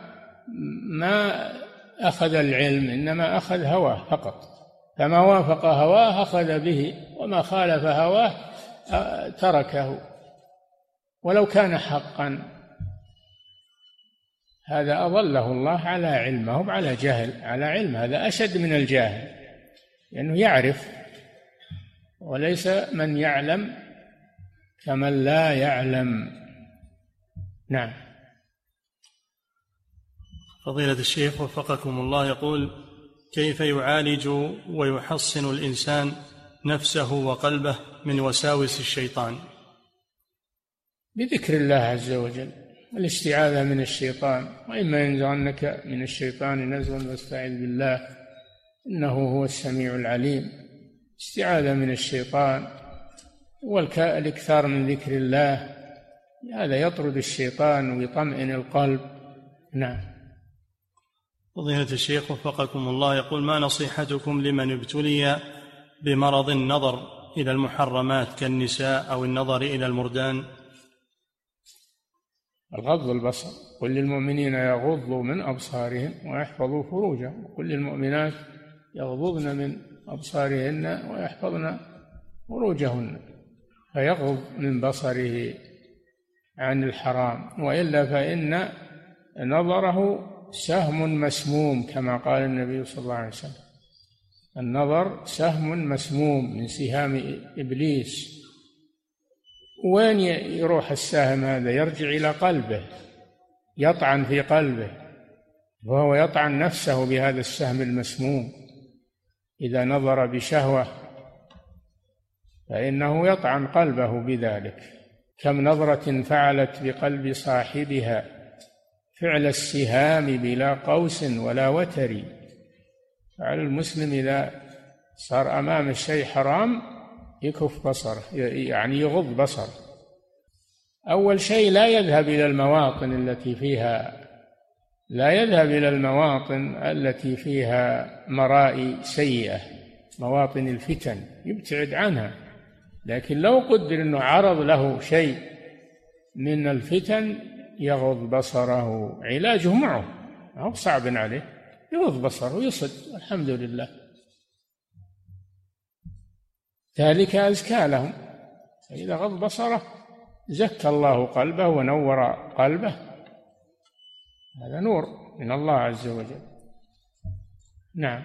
ما أخذ العلم، إنما أخذ هواه فقط، فما وافق هواه أخذ به، وما خالف هواه تركه ولو كان حقا. هذا أضله الله على علم، ما هو على جهل، على علم. هذا أشد من الجاهل، لأنه يعرف، وليس من يعلم كمن لا يعلم. نعم.
فضيلة الشيخ وفقكم الله، يقول: كيف يعالج ويحصن الإنسان نفسه وقلبه من وساوس الشيطان؟
بذكر الله عز وجل، والاستعاذة من الشيطان، وإما ينزغنك من الشيطان نزغ فاستعذ بالله إنه هو السميع العليم. استعاذة من الشيطان والإكثار من ذكر الله، هذا يطرد الشيطان ويطمئن القلب. نعم.
فضيلة الشيخ وفقكم الله، يقول: ما نصيحتكم لمن ابتلي بمرض النظر إلى المحرمات كالنساء أو النظر إلى المردان؟
الغض البصر، قل للمؤمنين يغضوا من أبصارهم ويحفظوا فروجهم، وقل للمؤمنات يغضضن من أبصارهن ويحفظن فروجهن، فيغض من بصره عن الحرام، وإلا فإن نظره سهم مسموم، كما قال النبي صلى الله عليه وسلم: النظر سهم مسموم من سهام إبليس. وين يروح السهم هذا؟ يرجع إلى قلبه، يطعن في قلبه، وهو يطعن نفسه بهذا السهم المسموم. إذا نظر بشهوة فإنه يطعن قلبه بذلك. كم نظرة فعلت بقلب صاحبها فعل السهام بلا قوس ولا وتر. فعلى المسلم إذا صار أمام الشيء حرام يكف بصره، يعني يغض بصره. أول شيء لا يذهب إلى المواطن التي فيها مرائي سيئة، مواطن الفتن، يبتعد عنها. لكن لو قدر أنه عرض له شيء من الفتن يغض بصره، علاجه معه، ما هو صعب عليه، يغض بصره ويصد، الحمد لله، ذلك أزكى لهم. فإذا غض بصره زكى الله قلبه ونور قلبه، هذا نور من الله عز وجل. نعم.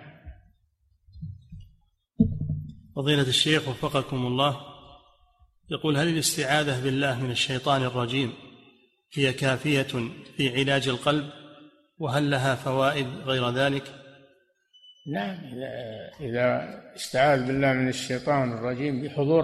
فضيلة الشيخ وفقكم الله، يقول: هل الاستعاذة بالله من الشيطان الرجيم هي كافية في علاج القلب، وهل لها فوائد غير ذلك؟
نعم، إذا استعاذ بالله من الشيطان الرجيم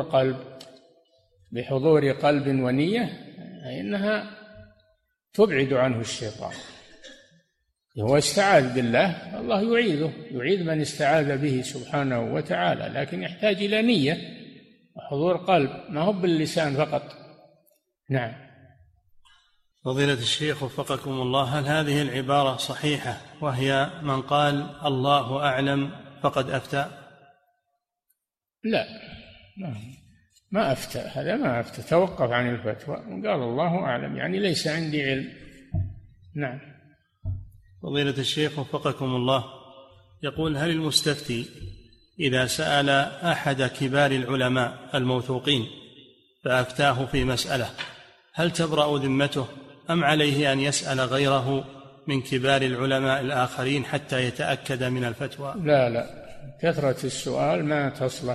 بحضور قلب ونية، فإنها تبعد عنه الشيطان. هو استعاذ بالله، الله يعيذ من استعاذ به سبحانه وتعالى، لكن يحتاج إلى نية وحضور قلب، ما هو باللسان فقط. نعم.
فضيلة الشيخ وفقكم الله، هل هذه العبارة صحيحة، وهي: من قال الله أعلم فقد أفتى؟
لا، ما أفتى، هذا ما أفتى، توقف عن الفتوى وقال الله أعلم، يعني ليس عندي علم. نعم.
فضيلة الشيخ وفقكم الله، يقول: هل المستفتي إذا سأل أحد كبار العلماء الموثوقين فأفتاه في مسألة هل تبرأ ذمته، أم عليه أن يسأل غيره من كبار العلماء الآخرين حتى يتأكد من الفتوى؟
لا، كثرة السؤال ما تصلح،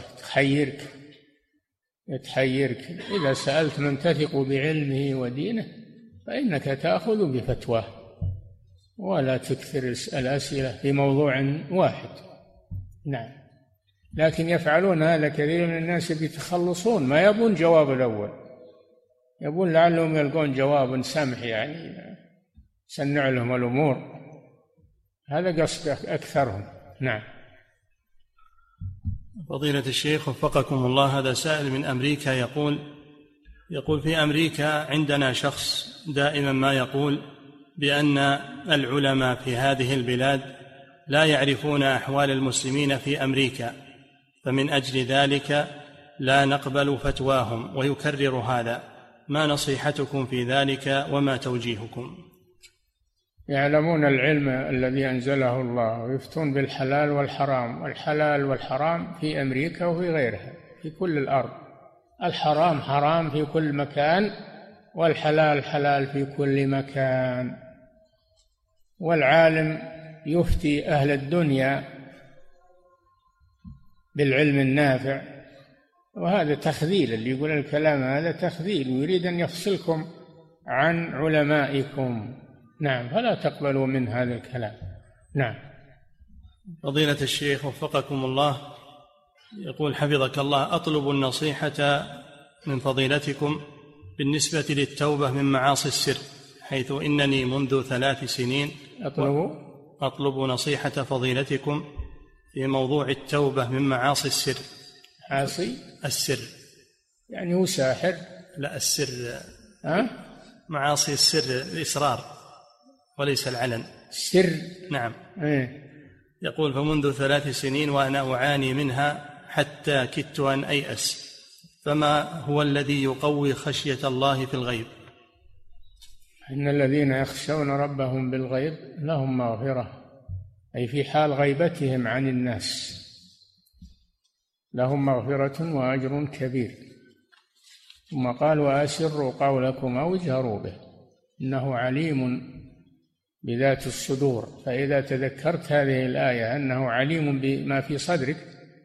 تحيرك. إذا سألت من تثق بعلمه ودينه فإنك تأخذ بفتواه، ولا تكثر الأسئلة في موضوع واحد. نعم. لكن يفعلون هذا كثير من الناس، بيتخلصون، ما يبون جواب الأول، يبون لعلهم يلقون جواب سمح، يعني سنع لهم الأمور. هذا قصد أكثرهم. نعم.
فضيلة الشيخ وفقكم الله، هذا سائل من أمريكا يقول في أمريكا عندنا شخص دائما ما يقول بأن العلماء في هذه البلاد لا يعرفون أحوال المسلمين في أمريكا، فمن أجل ذلك لا نقبل فتواهم، ويكرر هذا. ما نصيحتكم في ذلك وما توجيهكم؟
يعلمون العلم الذي أنزله الله ويفتون بالحلال والحرام، والحلال والحرام في أمريكا وفي غيرها في كل الأرض. الحرام حرام في كل مكان، والحلال حلال في كل مكان. والعالم يفتي أهل الدنيا بالعلم النافع، وهذا تخذيل. اللي يقول الكلام هذا تخذيل، ويريد أن يفصلكم عن علمائكم. نعم. فلا تقبلوا من هذا الكلام. نعم.
فضيلة الشيخ وفقكم الله، يقول حفظك الله: أطلب النصيحة من فضيلتكم بالنسبة للتوبة من معاصي السر، حيث إنني منذ 3 سنين أطلب نصيحة فضيلتكم في موضوع التوبة من معاصي السر.
معاصي
السر
يعني هو ساحر؟
لا، السر معاصي السر الإصرار وليس العلن.
السر.
نعم. يقول: فمنذ 3 سنين وأنا أعاني منها حتى كدت أن أيأس، فما هو الذي يقوي خشية الله في الغيب؟
إن الذين يخشون ربهم بالغيب لهم مغفرة، أي في حال غيبتهم عن الناس لهم مغفرة وأجر كبير. ثم قال: وأسروا قولكم أو اجهروا به إنه عليم بذات الصدور. فإذا تذكرت هذه الآية أنه عليم بما في صدرك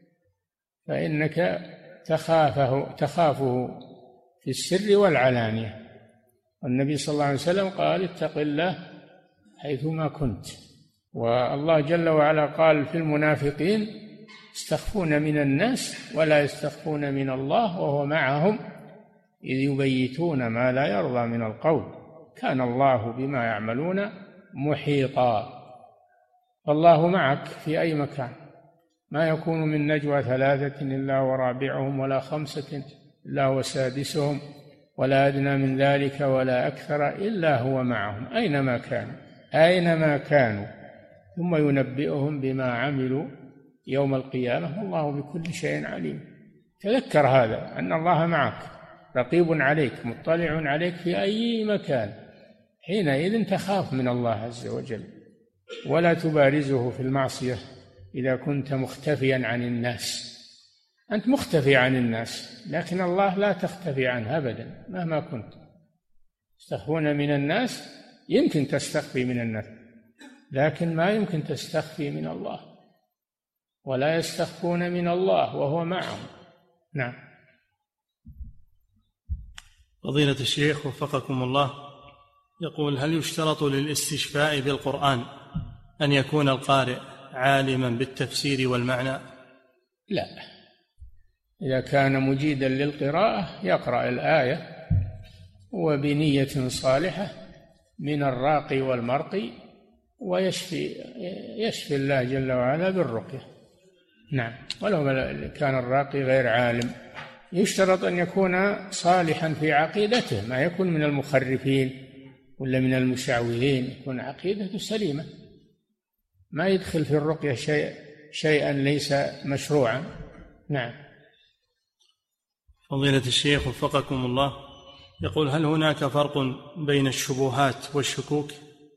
فإنك تخافه في السر والعلانية. والنبي صلى الله عليه وسلم قال: اتق الله حيثما كنت. والله جل وعلا قال في المنافقين: يستخفون من الناس ولا يستخفون من الله وهو معهم إذ يبيتون ما لا يرضى من القول كان الله بما يعملون محيطا. فالله معك في أي مكان. ما يكون من نجوى 3 إلا ورابعهم ولا 5 إلا وسادسهم ولا أدنى من ذلك ولا أكثر إلا هو معهم أينما كانوا ثم ينبئهم بما عملوا يوم القيامة والله بكل شيء عليم. تذكر هذا، أن الله معك رقيب عليك مطلع عليك في أي مكان. حينئذ تخاف من الله عز وجل ولا تبارزه في المعصية إذا كنت مختفيا عن الناس. أنت مختفي عن الناس، لكن الله لا تختفي عنه أبدا مهما كنت. تستخفون من الناس، يمكن تستخفي من الناس لكن ما يمكن تستخفي من الله. ولا يستخفون من الله وهو معهم. نعم.
فضيلة الشيخ وفقكم الله، يقول: هل يشترط للاستشفاء بالقرآن أن يكون القارئ عالما بالتفسير والمعنى؟
لا، إذا كان مجيدا للقراءة يقرأ الآية وبنية صالحة من الراقي والمرقي ويشفي الله جل وعلا بالرقية. نعم. ولو كان الراقي غير عالم يشترط أن يكون صالحا في عقيدته، ما يكون من المخرفين ولا من المشعوذين، يكون عقيدته سليمة، ما يدخل في الرقية شيئا ليس مشروعا. نعم.
فضيلة الشيخ وفقكم الله، يقول: هل هناك فرق بين الشبهات والشكوك؟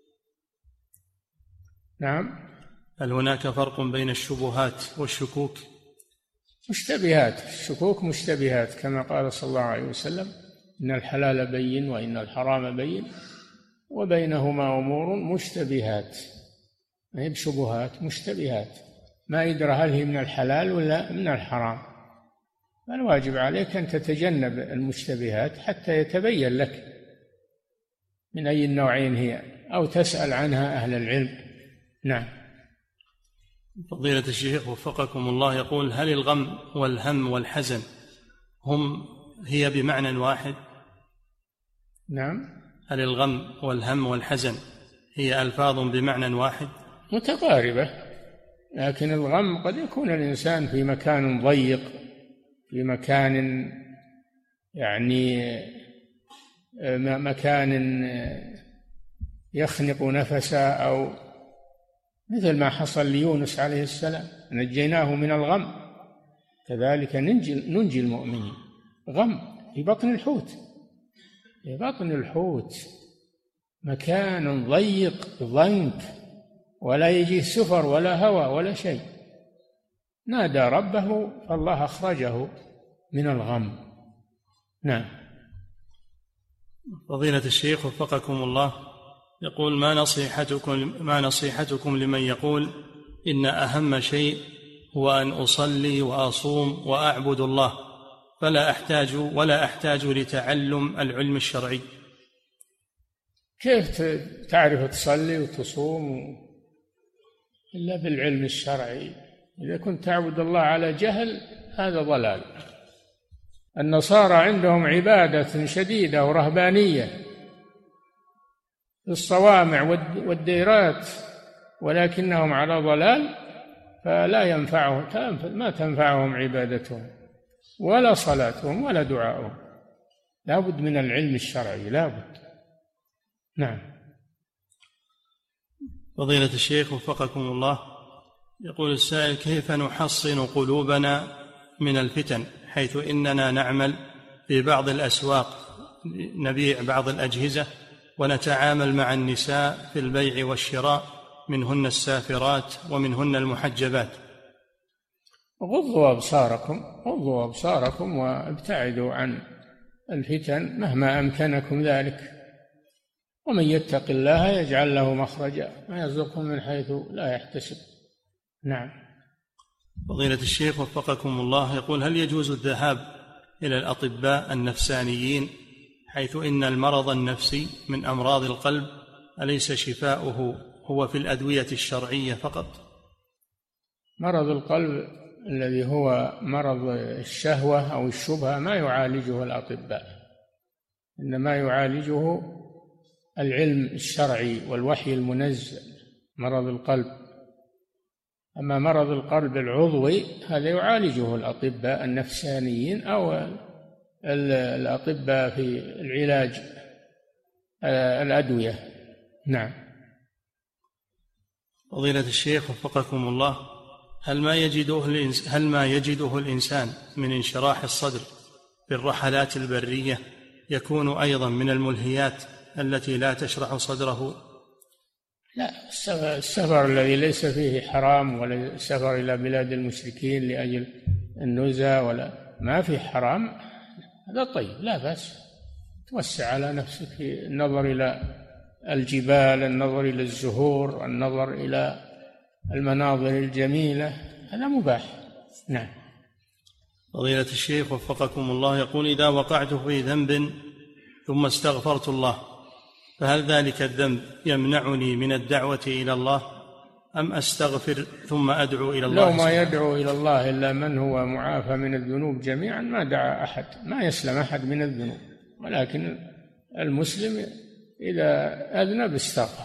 نعم.
هل هناك فرق بين الشبهات والشكوك؟
مشتبهات. الشكوك مشتبهات كما قال صلى الله عليه وسلم: إن الحلال بين وإن الحرام بين وبينهما أمور مشتبهات. ما هي بشبهات، مشتبهات. ما يدرى هل هي من الحلال ولا من الحرام. فالواجب عليك أن تتجنب المشتبهات حتى يتبين لك من أي النوعين هي، أو تسأل عنها أهل العلم. نعم.
فضيلة الشيخ وفقكم الله، يقول: هل الغم والهم والحزن هي بمعنى واحد؟
نعم.
هل الغم والهم والحزن هي ألفاظ بمعنى واحد؟
متقاربة، لكن الغم قد يكون الإنسان في مكان ضيق، في مكان يعني مكان يخنق نفسه، أو مثل ما حصل ليونس عليه السلام، نجيناه من الغم، كذلك ننجي المؤمنين. غم في بطن الحوت، في بطن الحوت مكان ضيق ضنك، ولا يجي سفر ولا هوى ولا شيء، نادى ربه فالله أخرجه من الغم. نعم.
فضيلة الشيخ وفقكم الله، يقول: ما نصيحتكم لمن يقول إن أهم شيء هو أن أصلي وأصوم وأعبد الله، ولا أحتاج لتعلم العلم الشرعي؟
كيف تعرف تصلي وتصوم إلا بالعلم الشرعي؟ إذا كنت تعبد الله على جهل هذا ضلال. النصارى عندهم عبادة شديدة ورهبانية في الصوامع والديرات، ولكنهم على ضلال، فلا ينفعهم، ما تنفعهم عبادتهم ولا صلاتهم ولا دعاؤهم. لا بد من العلم الشرعي، لا بد. نعم.
فضيلة الشيخ وفقكم الله، يقول السائل: كيف نحصن قلوبنا من الفتن، حيث إننا نعمل في بعض الأسواق، نبيع بعض الأجهزة ونتعامل مع النساء في البيع والشراء، منهن السافرات ومنهن المحجبات؟
غضوا أبصاركم وابتعدوا عن الفتن مهما أمكنكم ذلك، ومن يتق الله يجعل له مخرجا ويرزقه من حيث لا يحتسب. نعم.
فضيلة الشيخ وفقكم الله، يقول: هل يجوز الذهاب إلى الأطباء النفسانيين، حيث إن المرض النفسي من أمراض القلب، أليس شفاؤه هو في الأدوية الشرعية فقط؟
مرض القلب الذي هو مرض الشهوة أو الشبهة ما يعالجه الأطباء، إنما يعالجه العلم الشرعي والوحي المنزل، مرض القلب. أما مرض القلب العضوي هذا يعالجه الأطباء النفسانيين أو الأطباء في العلاج الأدوية. نعم.
فضيلة الشيخ وفقكم الله، هل ما يجده الإنسان من انشراح الصدر في الرحلات البرية يكون أيضا من الملهيات التي لا تشرح صدره؟
لا، السفر الذي ليس فيه حرام، ولا السفر إلى بلاد المشركين لأجل النزهة ولا ما فيه حرام، هذا طيب، لا بأس. توسع على نفسك في النظر إلى الجبال، النظر إلى الزهور، النظر إلى المناظر الجميلة، هذا مباح. نعم.
فضيلة الشيخ وفقكم الله، يقول: إذا وقعت في ذنب ثم استغفرت الله، فهل ذلك الذنب يمنعني من الدعوة إلى الله، أم أستغفر ثم أدعو إلى الله؟
لو ما يدعو إلى الله إلا من هو معافى من الذنوب جميعا ما دعا أحد، ما يسلم أحد من الذنوب، ولكن المسلم إذا أذنب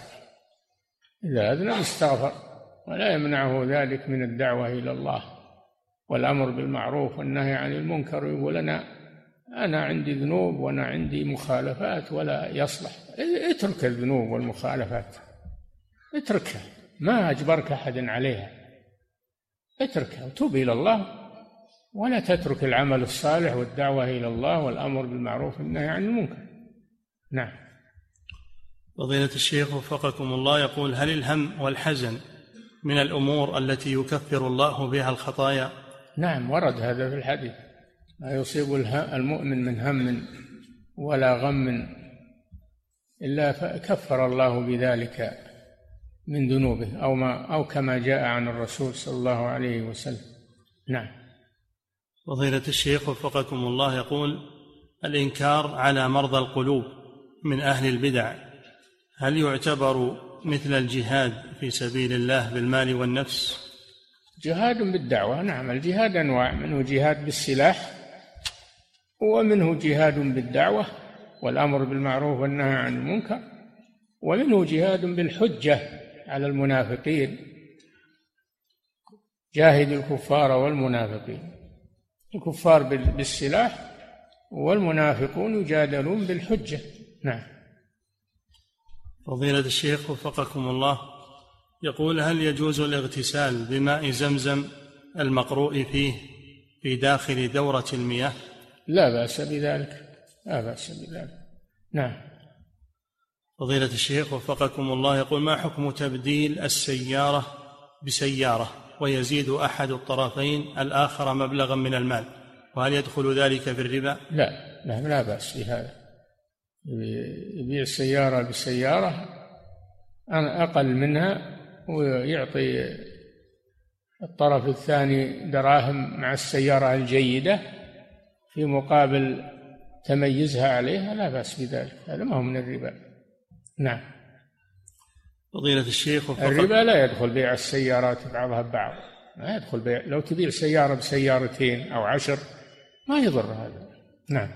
استغفر، ولا يمنعه ذلك من الدعوة إلى الله والأمر بالمعروف والنهي عن المنكر. يقول أنا عندي ذنوب وأنا عندي مخالفات ولا يصلح. اترك الذنوب والمخالفات، اتركها، ما أجبرك أحد عليها، اتركها وتوب إلى الله، ولا تترك العمل الصالح والدعوة إلى الله والأمر بالمعروف والنهي عن المنكر. نعم.
فضيلة الشيخ وفقكم الله، يقول: هل الهم والحزن من الأمور التي يكفر الله بها الخطايا؟
نعم، ورد هذا في الحديث: لا يصيب المؤمن من هم ولا غم إلا كفر الله بذلك من ذنوبه أو كما جاء عن الرسول صلى الله عليه وسلم. نعم.
فضيلة الشيخ وفقكم الله يقول: الإنكار على مرضى القلوب من أهل البدع هل يعتبر مثل الجهاد في سبيل الله بالمال والنفس؟
جهاد بالدعوة، نعم. الجهاد أنواع، منه جهاد بالسلاح، ومنه جهاد بالدعوة والأمر بالمعروف والنهي عن المنكر، ومنه جهاد بالحجة على المنافقين: جاهد الكفار والمنافقين. الكفار بالسلاح، والمنافقون يجادلون بالحجة. نعم.
فضيلة الشيخ وفقكم الله يقول: هل يجوز الاغتسال بماء زمزم المقروء فيه في داخل دورة المياه؟
لا بأس بذلك، لا بأس بذلك. نعم.
فضيلة الشيخ وفقكم الله يقول: ما حكم تبديل السيارة بسيارة ويزيد أحد الطرفين الآخر مبلغا من المال، وهل يدخل ذلك في الربا؟
لا بأس بهذا. يبيع السيارة بسيارة أقل منها ويعطي الطرف الثاني دراهم مع السيارة الجيدة في مقابل تميزها عليها، لا بأس بذلك، هذا ما هو من الربا. نعم.
فضيلة الشيخ
الربا لا يدخل بيع السيارات بعضها ببعض، ما يدخل بيع. لو تبيع سيارة بسيارتين أو 10 ما يضر هذا. نعم.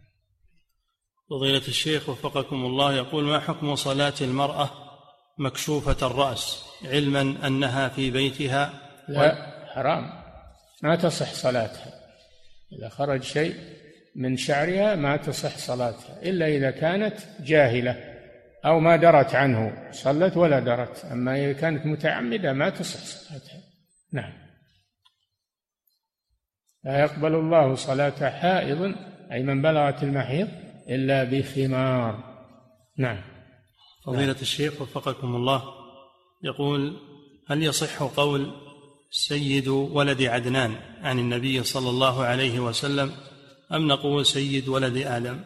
فضيلة الشيخ وفقكم الله يقول: ما حكم صلاة المرأة مكشوفة الرأس علما أنها في بيتها؟
لا، حرام، ما تصح صلاتها. إذا خرج شيء من شعرها ما تصح صلاتها إلا إذا كانت جاهلة أو ما درت عنه، صلت ولا درت. أما إذا كانت متعمدة ما تصح صلاتها. نعم. لا يقبل الله صلاة حائض، أي من بلغت المحيض، إلا بخمار. نعم.
فضيلة الشيخ وفقكم الله يقول: هل يصح قول سيد ولد عدنان عن النبي صلى الله عليه وسلم، أم نقول سيد ولد آدم؟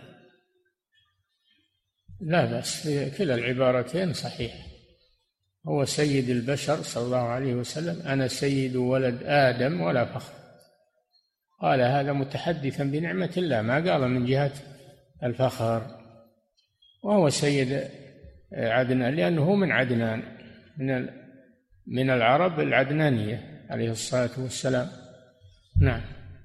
لا بأس، كلا العبارتين صحيح. هو سيد البشر صلى الله عليه وسلم: أنا سيد ولد آدم ولا فخر. قال هذا متحدثا بنعمة الله، ما قال من جهة الفخر. وهو سيد عدنان لأنه من عدنان، من العرب العدنانية عليه الصلاة والسلام. نعم.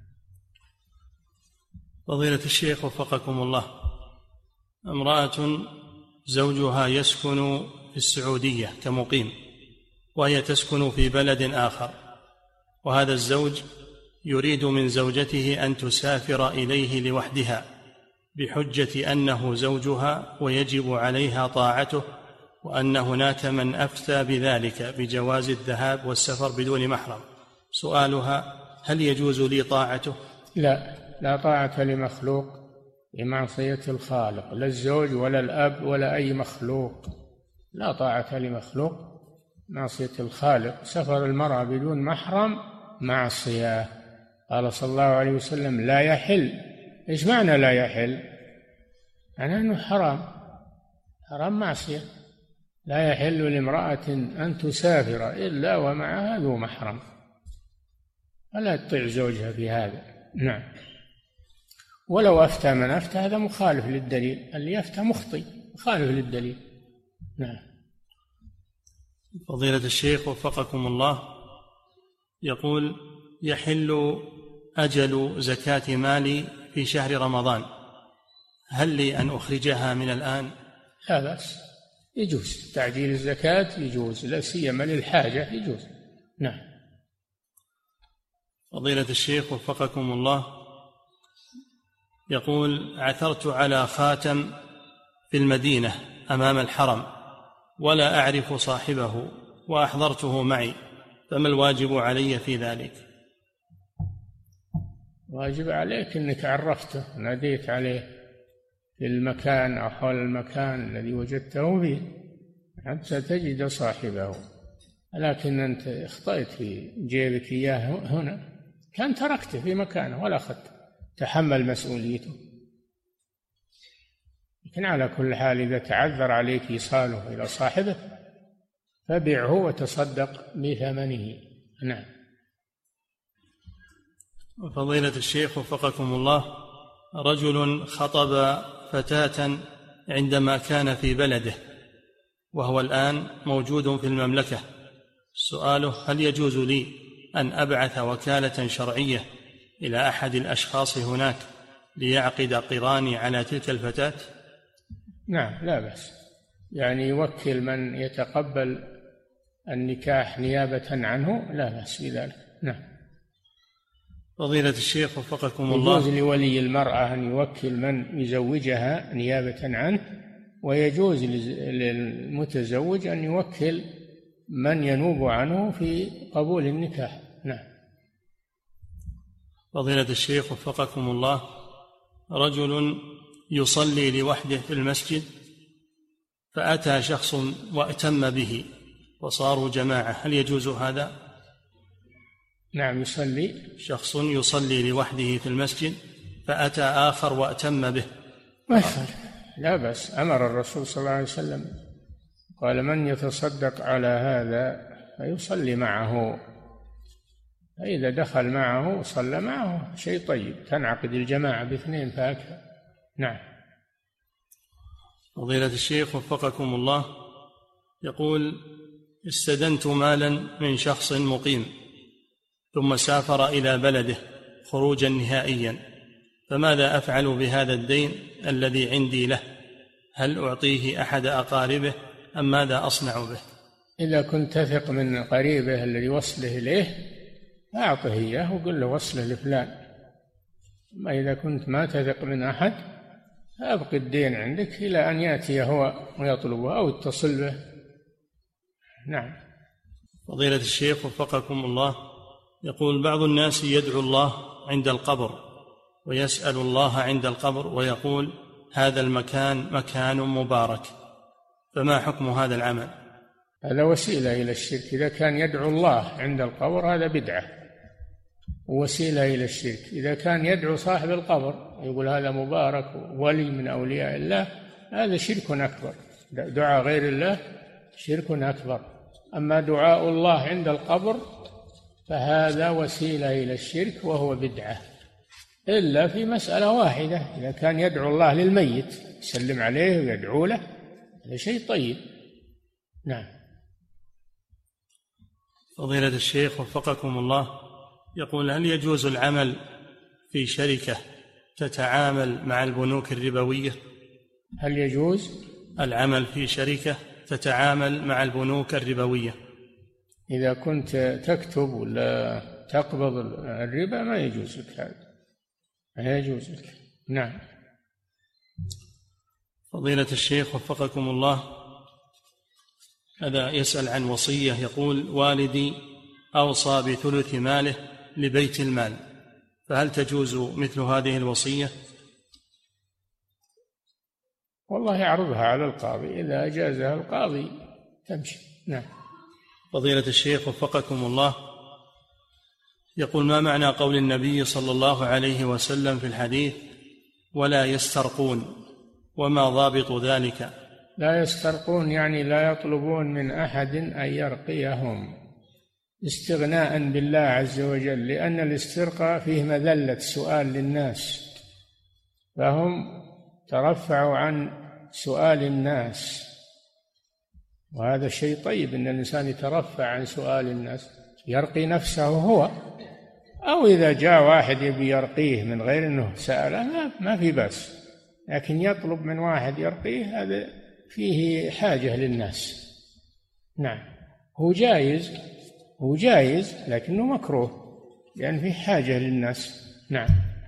فضيلة الشيخ وفقكم الله، امرأة زوجها يسكن في السعودية كمقيم، وهي تسكن في بلد آخر، وهذا الزوج يريد من زوجته أن تسافر إليه لوحدها بحجة أنه زوجها ويجب عليها طاعته، وأن هناك من أفتى بذلك بجواز الذهاب والسفر بدون محرم. سؤالها: هل يجوز لي طاعته؟
لا طاعة لمخلوق بمعصية الخالق، لا الزوج ولا الأب ولا أي مخلوق. لا طاعة لمخلوق معصية الخالق. سفر المرأة بدون محرم معصية. قال صلى الله عليه وسلم: لا يحل. إيش معنى لا يحل؟ معناه أنه حرام معصية. لا يحل لامرأة أن تسافر إلا ومعها ذو محرم، فلا تطيع زوجها في هذا. نعم. ولو أفتى من أفتى هذا مخالف للدليل، اللي يفتى مخطئ مخالف للدليل. نعم.
فضيلة الشيخ وفقكم الله يقول: يحل أجل زكاة مالي في شهر رمضان، هل لي أن أخرجها من الآن؟
لا بأس، يجوز تعجيل الزكاة، يجوز، لا سيما للحاجة، يجوز. نعم.
فضيلة الشيخ وفقكم الله يقول: عثرت على خاتم في المدينة أمام الحرم ولا أعرف صاحبه وأحضرته معي، فما الواجب علي في ذلك؟
واجب عليك أنك عرفته، ناديت عليه في المكان أو حول المكان الذي وجدته فيه حتى تجد صاحبه. لكن أنت اخطأت في جيبك إياه هنا، كان تركته في مكانه ولا أخذته، تحمل مسؤوليته. لكن على كل حال إذا تعذر عليك إيصاله إلى صاحبه فبعه وتصدق بثمنه. نعم.
فضيلة الشيخ وفقكم الله، رجل خطب فتاة عندما كان في بلده وهو الآن موجود في المملكة. سؤاله: هل يجوز لي أن أبعث وكالة شرعية إلى أحد الأشخاص هناك ليعقد قراني على تلك الفتاة؟
نعم، لا بأس، يعني يوكل من يتقبل النكاح نيابة عنه، لا بأس بذلك. نعم.
فضيلة الشيخ وفقكم الله،
يجوز لولي المرأة أن يوكل من يزوجها نيابة عنه، ويجوز للمتزوج أن يوكل من ينوب عنه في قبول النكاح. نعم.
فضيلة الشيخ وفقكم الله، رجل يصلي لوحده في المسجد فأتى شخص وأتم به وصاروا جماعة، هل يجوز هذا؟
نعم، يصلي
شخص يصلي لوحده في المسجد فأتى آخر وأتم به،
ما يفعل، لا بأس. أمر الرسول صلى الله عليه وسلم قال: من يتصدق على هذا فيصلي معه، فإذا دخل معه صلى معه، شيء طيب، تنعقد الجماعة باثنين فأكثر. نعم.
فضيلة الشيخ وفقكم الله، يقول: استدنت مالا من شخص مقيم ثم سافر إلى بلده خروجا نهائيا، فماذا أفعل بهذا الدين الذي عندي له؟ هل أعطيه أحد أقاربه أم ماذا أصنع به؟
إذا كنت تثق من قريبه الذي وصله إليه فأعطه إياه وقل له وصله لفلان. أما إذا كنت ما تثق من أحد فأبقي الدين عندك إلى أن يأتي هو ويطلبه أو اتصل به. نعم.
فضيلة الشيخ وفقكم الله، يقول: بعض الناس يدعو الله عند القبر ويسأل الله عند القبر ويقول: هذا المكان مكان مبارك، فما حكم هذا العمل؟
هذا وسيلة إلى الشرك. إذا كان يدعو الله عند القبر هذا بدعة ووسيلة إلى الشرك. إذا كان يدعو صاحب القبر يقول هذا مبارك ولي من أولياء الله، هذا شرك أكبر. دعاء غير الله شرك أكبر. أما دعاء الله عند القبر فهذا وسيلة إلى الشرك وهو بدعة، إلا في مسألة واحدة: إذا كان يدعو الله للميت يسلم عليه ويدعو له، هذا شيء طيب. نعم.
فضيلة الشيخ وفقكم الله، يقول: هل يجوز العمل في شركة تتعامل مع البنوك الربوية؟
هل يجوز
العمل في شركة تتعامل مع البنوك الربوية؟
إذا كنت تكتب ولا تقبض الربا ما يجوز لك هذا، ما يجوز لك. نعم.
فضيلة الشيخ وفقكم الله، هذا يسأل عن وصية، يقول: والدي أوصى بثلث ماله لبيت المال، فهل تجوز مثل هذه الوصية؟
والله يعرضها على القاضي، إذا أجازها القاضي تمشي. نعم.
فضيلة الشيخ وفقكم الله، يقول: ما معنى قول النبي صلى الله عليه وسلم في الحديث: ولا يسترقون، وما ضابط ذلك؟
لا يسترقون يعني لا يطلبون من أحد أن يرقيهم استغناء بالله عز وجل، لأن الاسترقاء فيه مذلة سؤال للناس، فهم ترفعوا عن سؤال الناس، وهذا شيء طيب أن الإنسان يترفع عن سؤال الناس، يرقي نفسه هو، أو إذا جاء واحد يبي يرقيه من غير أنه سأله ما في بأس، لكن يطلب من واحد يرقيه هذا فيه حاجة للناس. نعم. هو جائز لكنه مكروه لأن فيه حاجة للناس. نعم.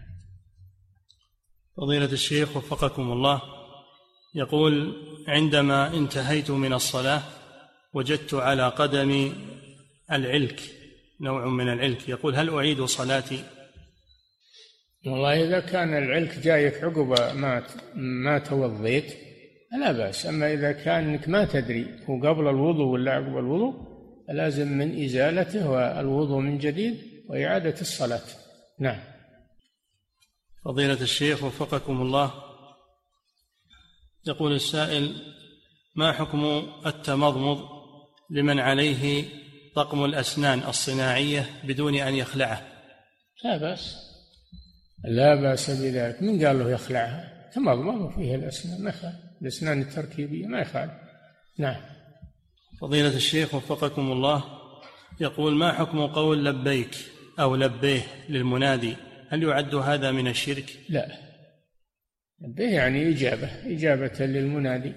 فضيلة الشيخ وفقكم الله، يقول: عندما انتهيت من الصلاة وجدت على قدمي العلك، نوع من العلك، يقول: هل أعيد صلاتي؟
والله إذا كان العلك جايك عقب ما توضيت لا بأس، أما إذا كانك ما تدري هو قبل الوضوء ولا عقب الوضوء لازم من إزالته والوضوء من جديد وإعادة الصلاة. نعم.
فضيلة الشيخ وفقكم الله، يقول السائل: ما حكم التمضمض لمن عليه طقم الأسنان الصناعية بدون أن يخلعه؟
لا بأس، لا بأس بذلك. من قال له يخلعها؟ تمضمض فيها الأسنان، ما يخالف، الأسنان التركيبية ما يخالف. نعم.
فضيلة الشيخ وفقكم الله، يقول: ما حكم قول لبيك أو لبيه للمنادي؟ هل يعد هذا من الشرك؟
لا، لبيه يعني إجابة للمنادي،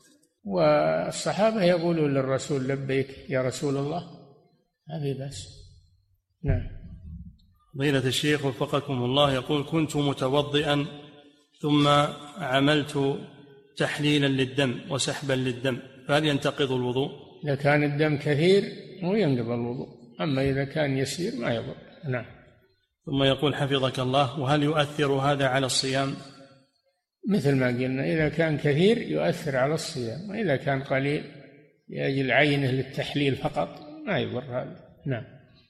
والصحابة يقولون للرسول لبيك يا رسول الله، ما في بأس. نعم.
فضيلة الشيخ وفقكم الله، يقول: كنت متوضئا ثم عملت تحليلا للدم وسحبا للدم، فهل ينتقض الوضوء؟
إذا كان الدم كثير مو ينقض الوضوء، أما إذا كان يسير ما يضر. نعم.
ثم يقول حفظك الله: وهل يؤثر هذا على الصيام؟
مثل ما قلنا، إذا كان كثير يؤثر على الصيام، وإذا كان قليل لأجل عينه للتحليل فقط ما يضر هذا. نعم.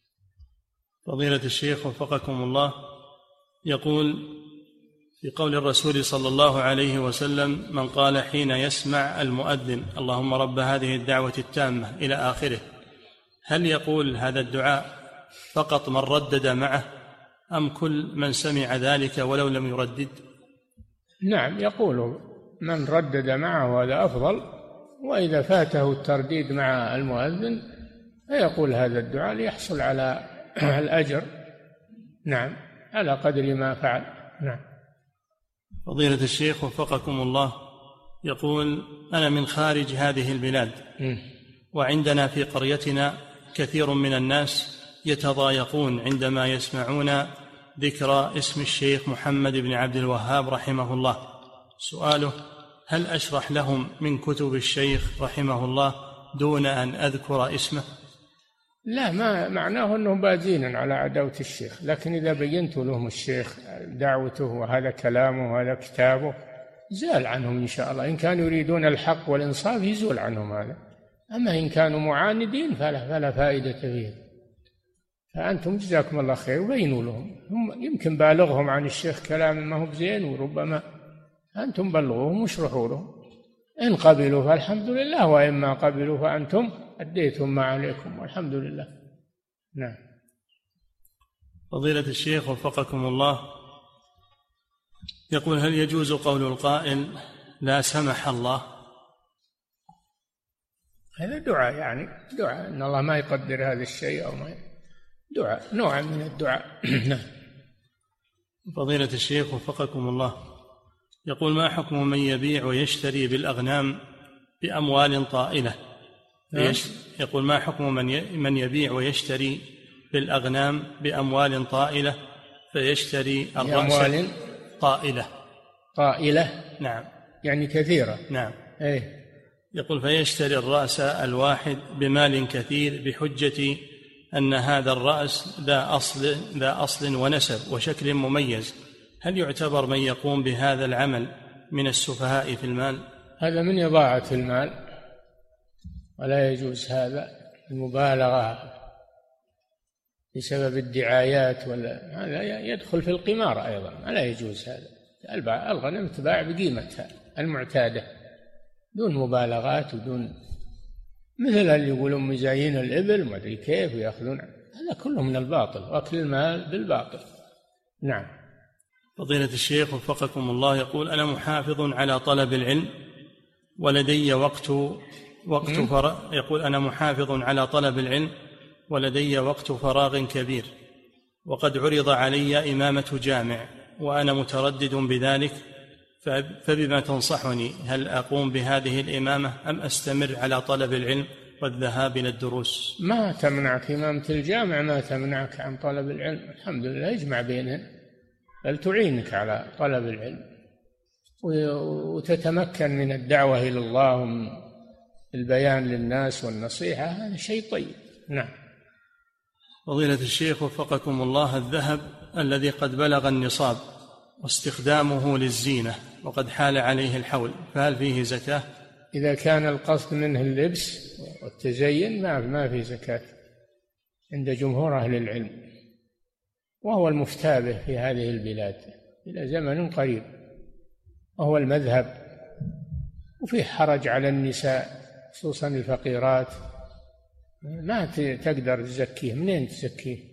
فضيلة الشيخ وفقكم الله، يقول: في قول الرسول صلى الله عليه وسلم: من قال حين يسمع المؤذن اللهم رب هذه الدعوة التامة إلى آخره، هل يقول هذا الدعاء فقط من ردد معه أم كل من سمع ذلك ولو لم يردد؟
نعم، يقول من ردد معه هذا أفضل، وإذا فاته الترديد مع المؤذن فيقول هذا الدعاء ليحصل على الأجر. نعم، على قدر ما فعل. نعم.
فضيلة الشيخ وفقكم الله، يقول: أنا من خارج هذه البلاد، وعندنا في قريتنا كثير من الناس يتضايقون عندما يسمعون ذكر اسم الشيخ محمد بن عبد الوهاب رحمه الله. سؤاله: هل أشرح لهم من كتب الشيخ رحمه الله دون أن أذكر اسمه؟
لا، ما معناه أنهم بادين على عداوة الشيخ، لكن إذا بينت لهم الشيخ دعوته وهذا كلامه وهذا كتابه زال عنهم إن شاء الله. إن كانوا يريدون الحق والإنصاف يزول عنهم هذا، أما إن كانوا معاندين فلا فائدة فيه. فأنتم جزاكم الله خير وبينوا لهم، هم يمكن بالغهم عن الشيخ كلام ما هو بزين، وربما أنتم بلغوهم واشرحوا لهم، إن قبلوا فالحمد لله، وإما قبلوا فأنتم أديتم ما عليكم والحمد لله. نعم.
فضيلة الشيخ وفقكم الله، يقول: هل يجوز قول القائل لا سمح الله؟
هذا دعاء، يعني دعاء أن الله ما يقدر هذا الشيء، أو ما دعاء، نوع من الدعاء. نعم.
فضيلة الشيخ وفقكم الله، يقول: ما حكم من يبيع ويشتري بالأغنام بأموال طائلة؟ يقول: ما حكم من يبيع ويشتري بالأغنام بأموال طائلة فيشتري الرأس
طائلة؟
نعم،
يعني كثيرة.
نعم.
إيه؟
يقول: فيشتري الرأس الواحد بمال كثير بحجة أن هذا الرأس ذا أصل ونسب وشكل مميز، هل يعتبر من يقوم بهذا العمل من السفهاء في المال؟
هذا من إضاعة المال، ولا يجوز هذا، المبالغة بسبب الدعايات، ولا هذا يدخل في القمار أيضا، لا يجوز هذا. الغنم تباع بقيمتها المعتادة دون مبالغات ودون مثل اللي يقولون مزايين الإبل ما أدري كيف ويأخذون، هذا كله من الباطل، وأكل المال بالباطل. نعم.
فضيلة الشيخ وفقكم الله، يقول: أنا محافظ على طلب العلم ولدي يقول: أنا محافظ على طلب العلم ولدي وقت فراغ كبير، وقد عرض علي إمامة جامع وأنا متردد بذلك، فبما تنصحني؟ هل أقوم بهذه الإمامة أم أستمر على طلب العلم والذهاب إلى الدروس؟
ما تمنعك إمامة الجامع، ما تمنعك عن طلب العلم، الحمد لله يجمع بينهن، بل تعينك على طلب العلم وتتمكن من الدعوة إلى الله ومن البيان للناس والنصيحة، هذا شيء طيب. نعم.
فضيلة الشيخ وفقكم الله، الذهب الذي قد بلغ النصاب واستخدامه للزينة وقد حال عليه الحول، فهل فيه زكاة؟
إذا كان القصد منه اللبس والتزين ما فيه زكاة عند جمهور أهل العلم، وهو المفتى به في هذه البلاد إلى زمن قريب، وهو المذهب. وفيه حرج على النساء خصوصا الفقيرات ما تقدر تزكيه، منين تزكيه؟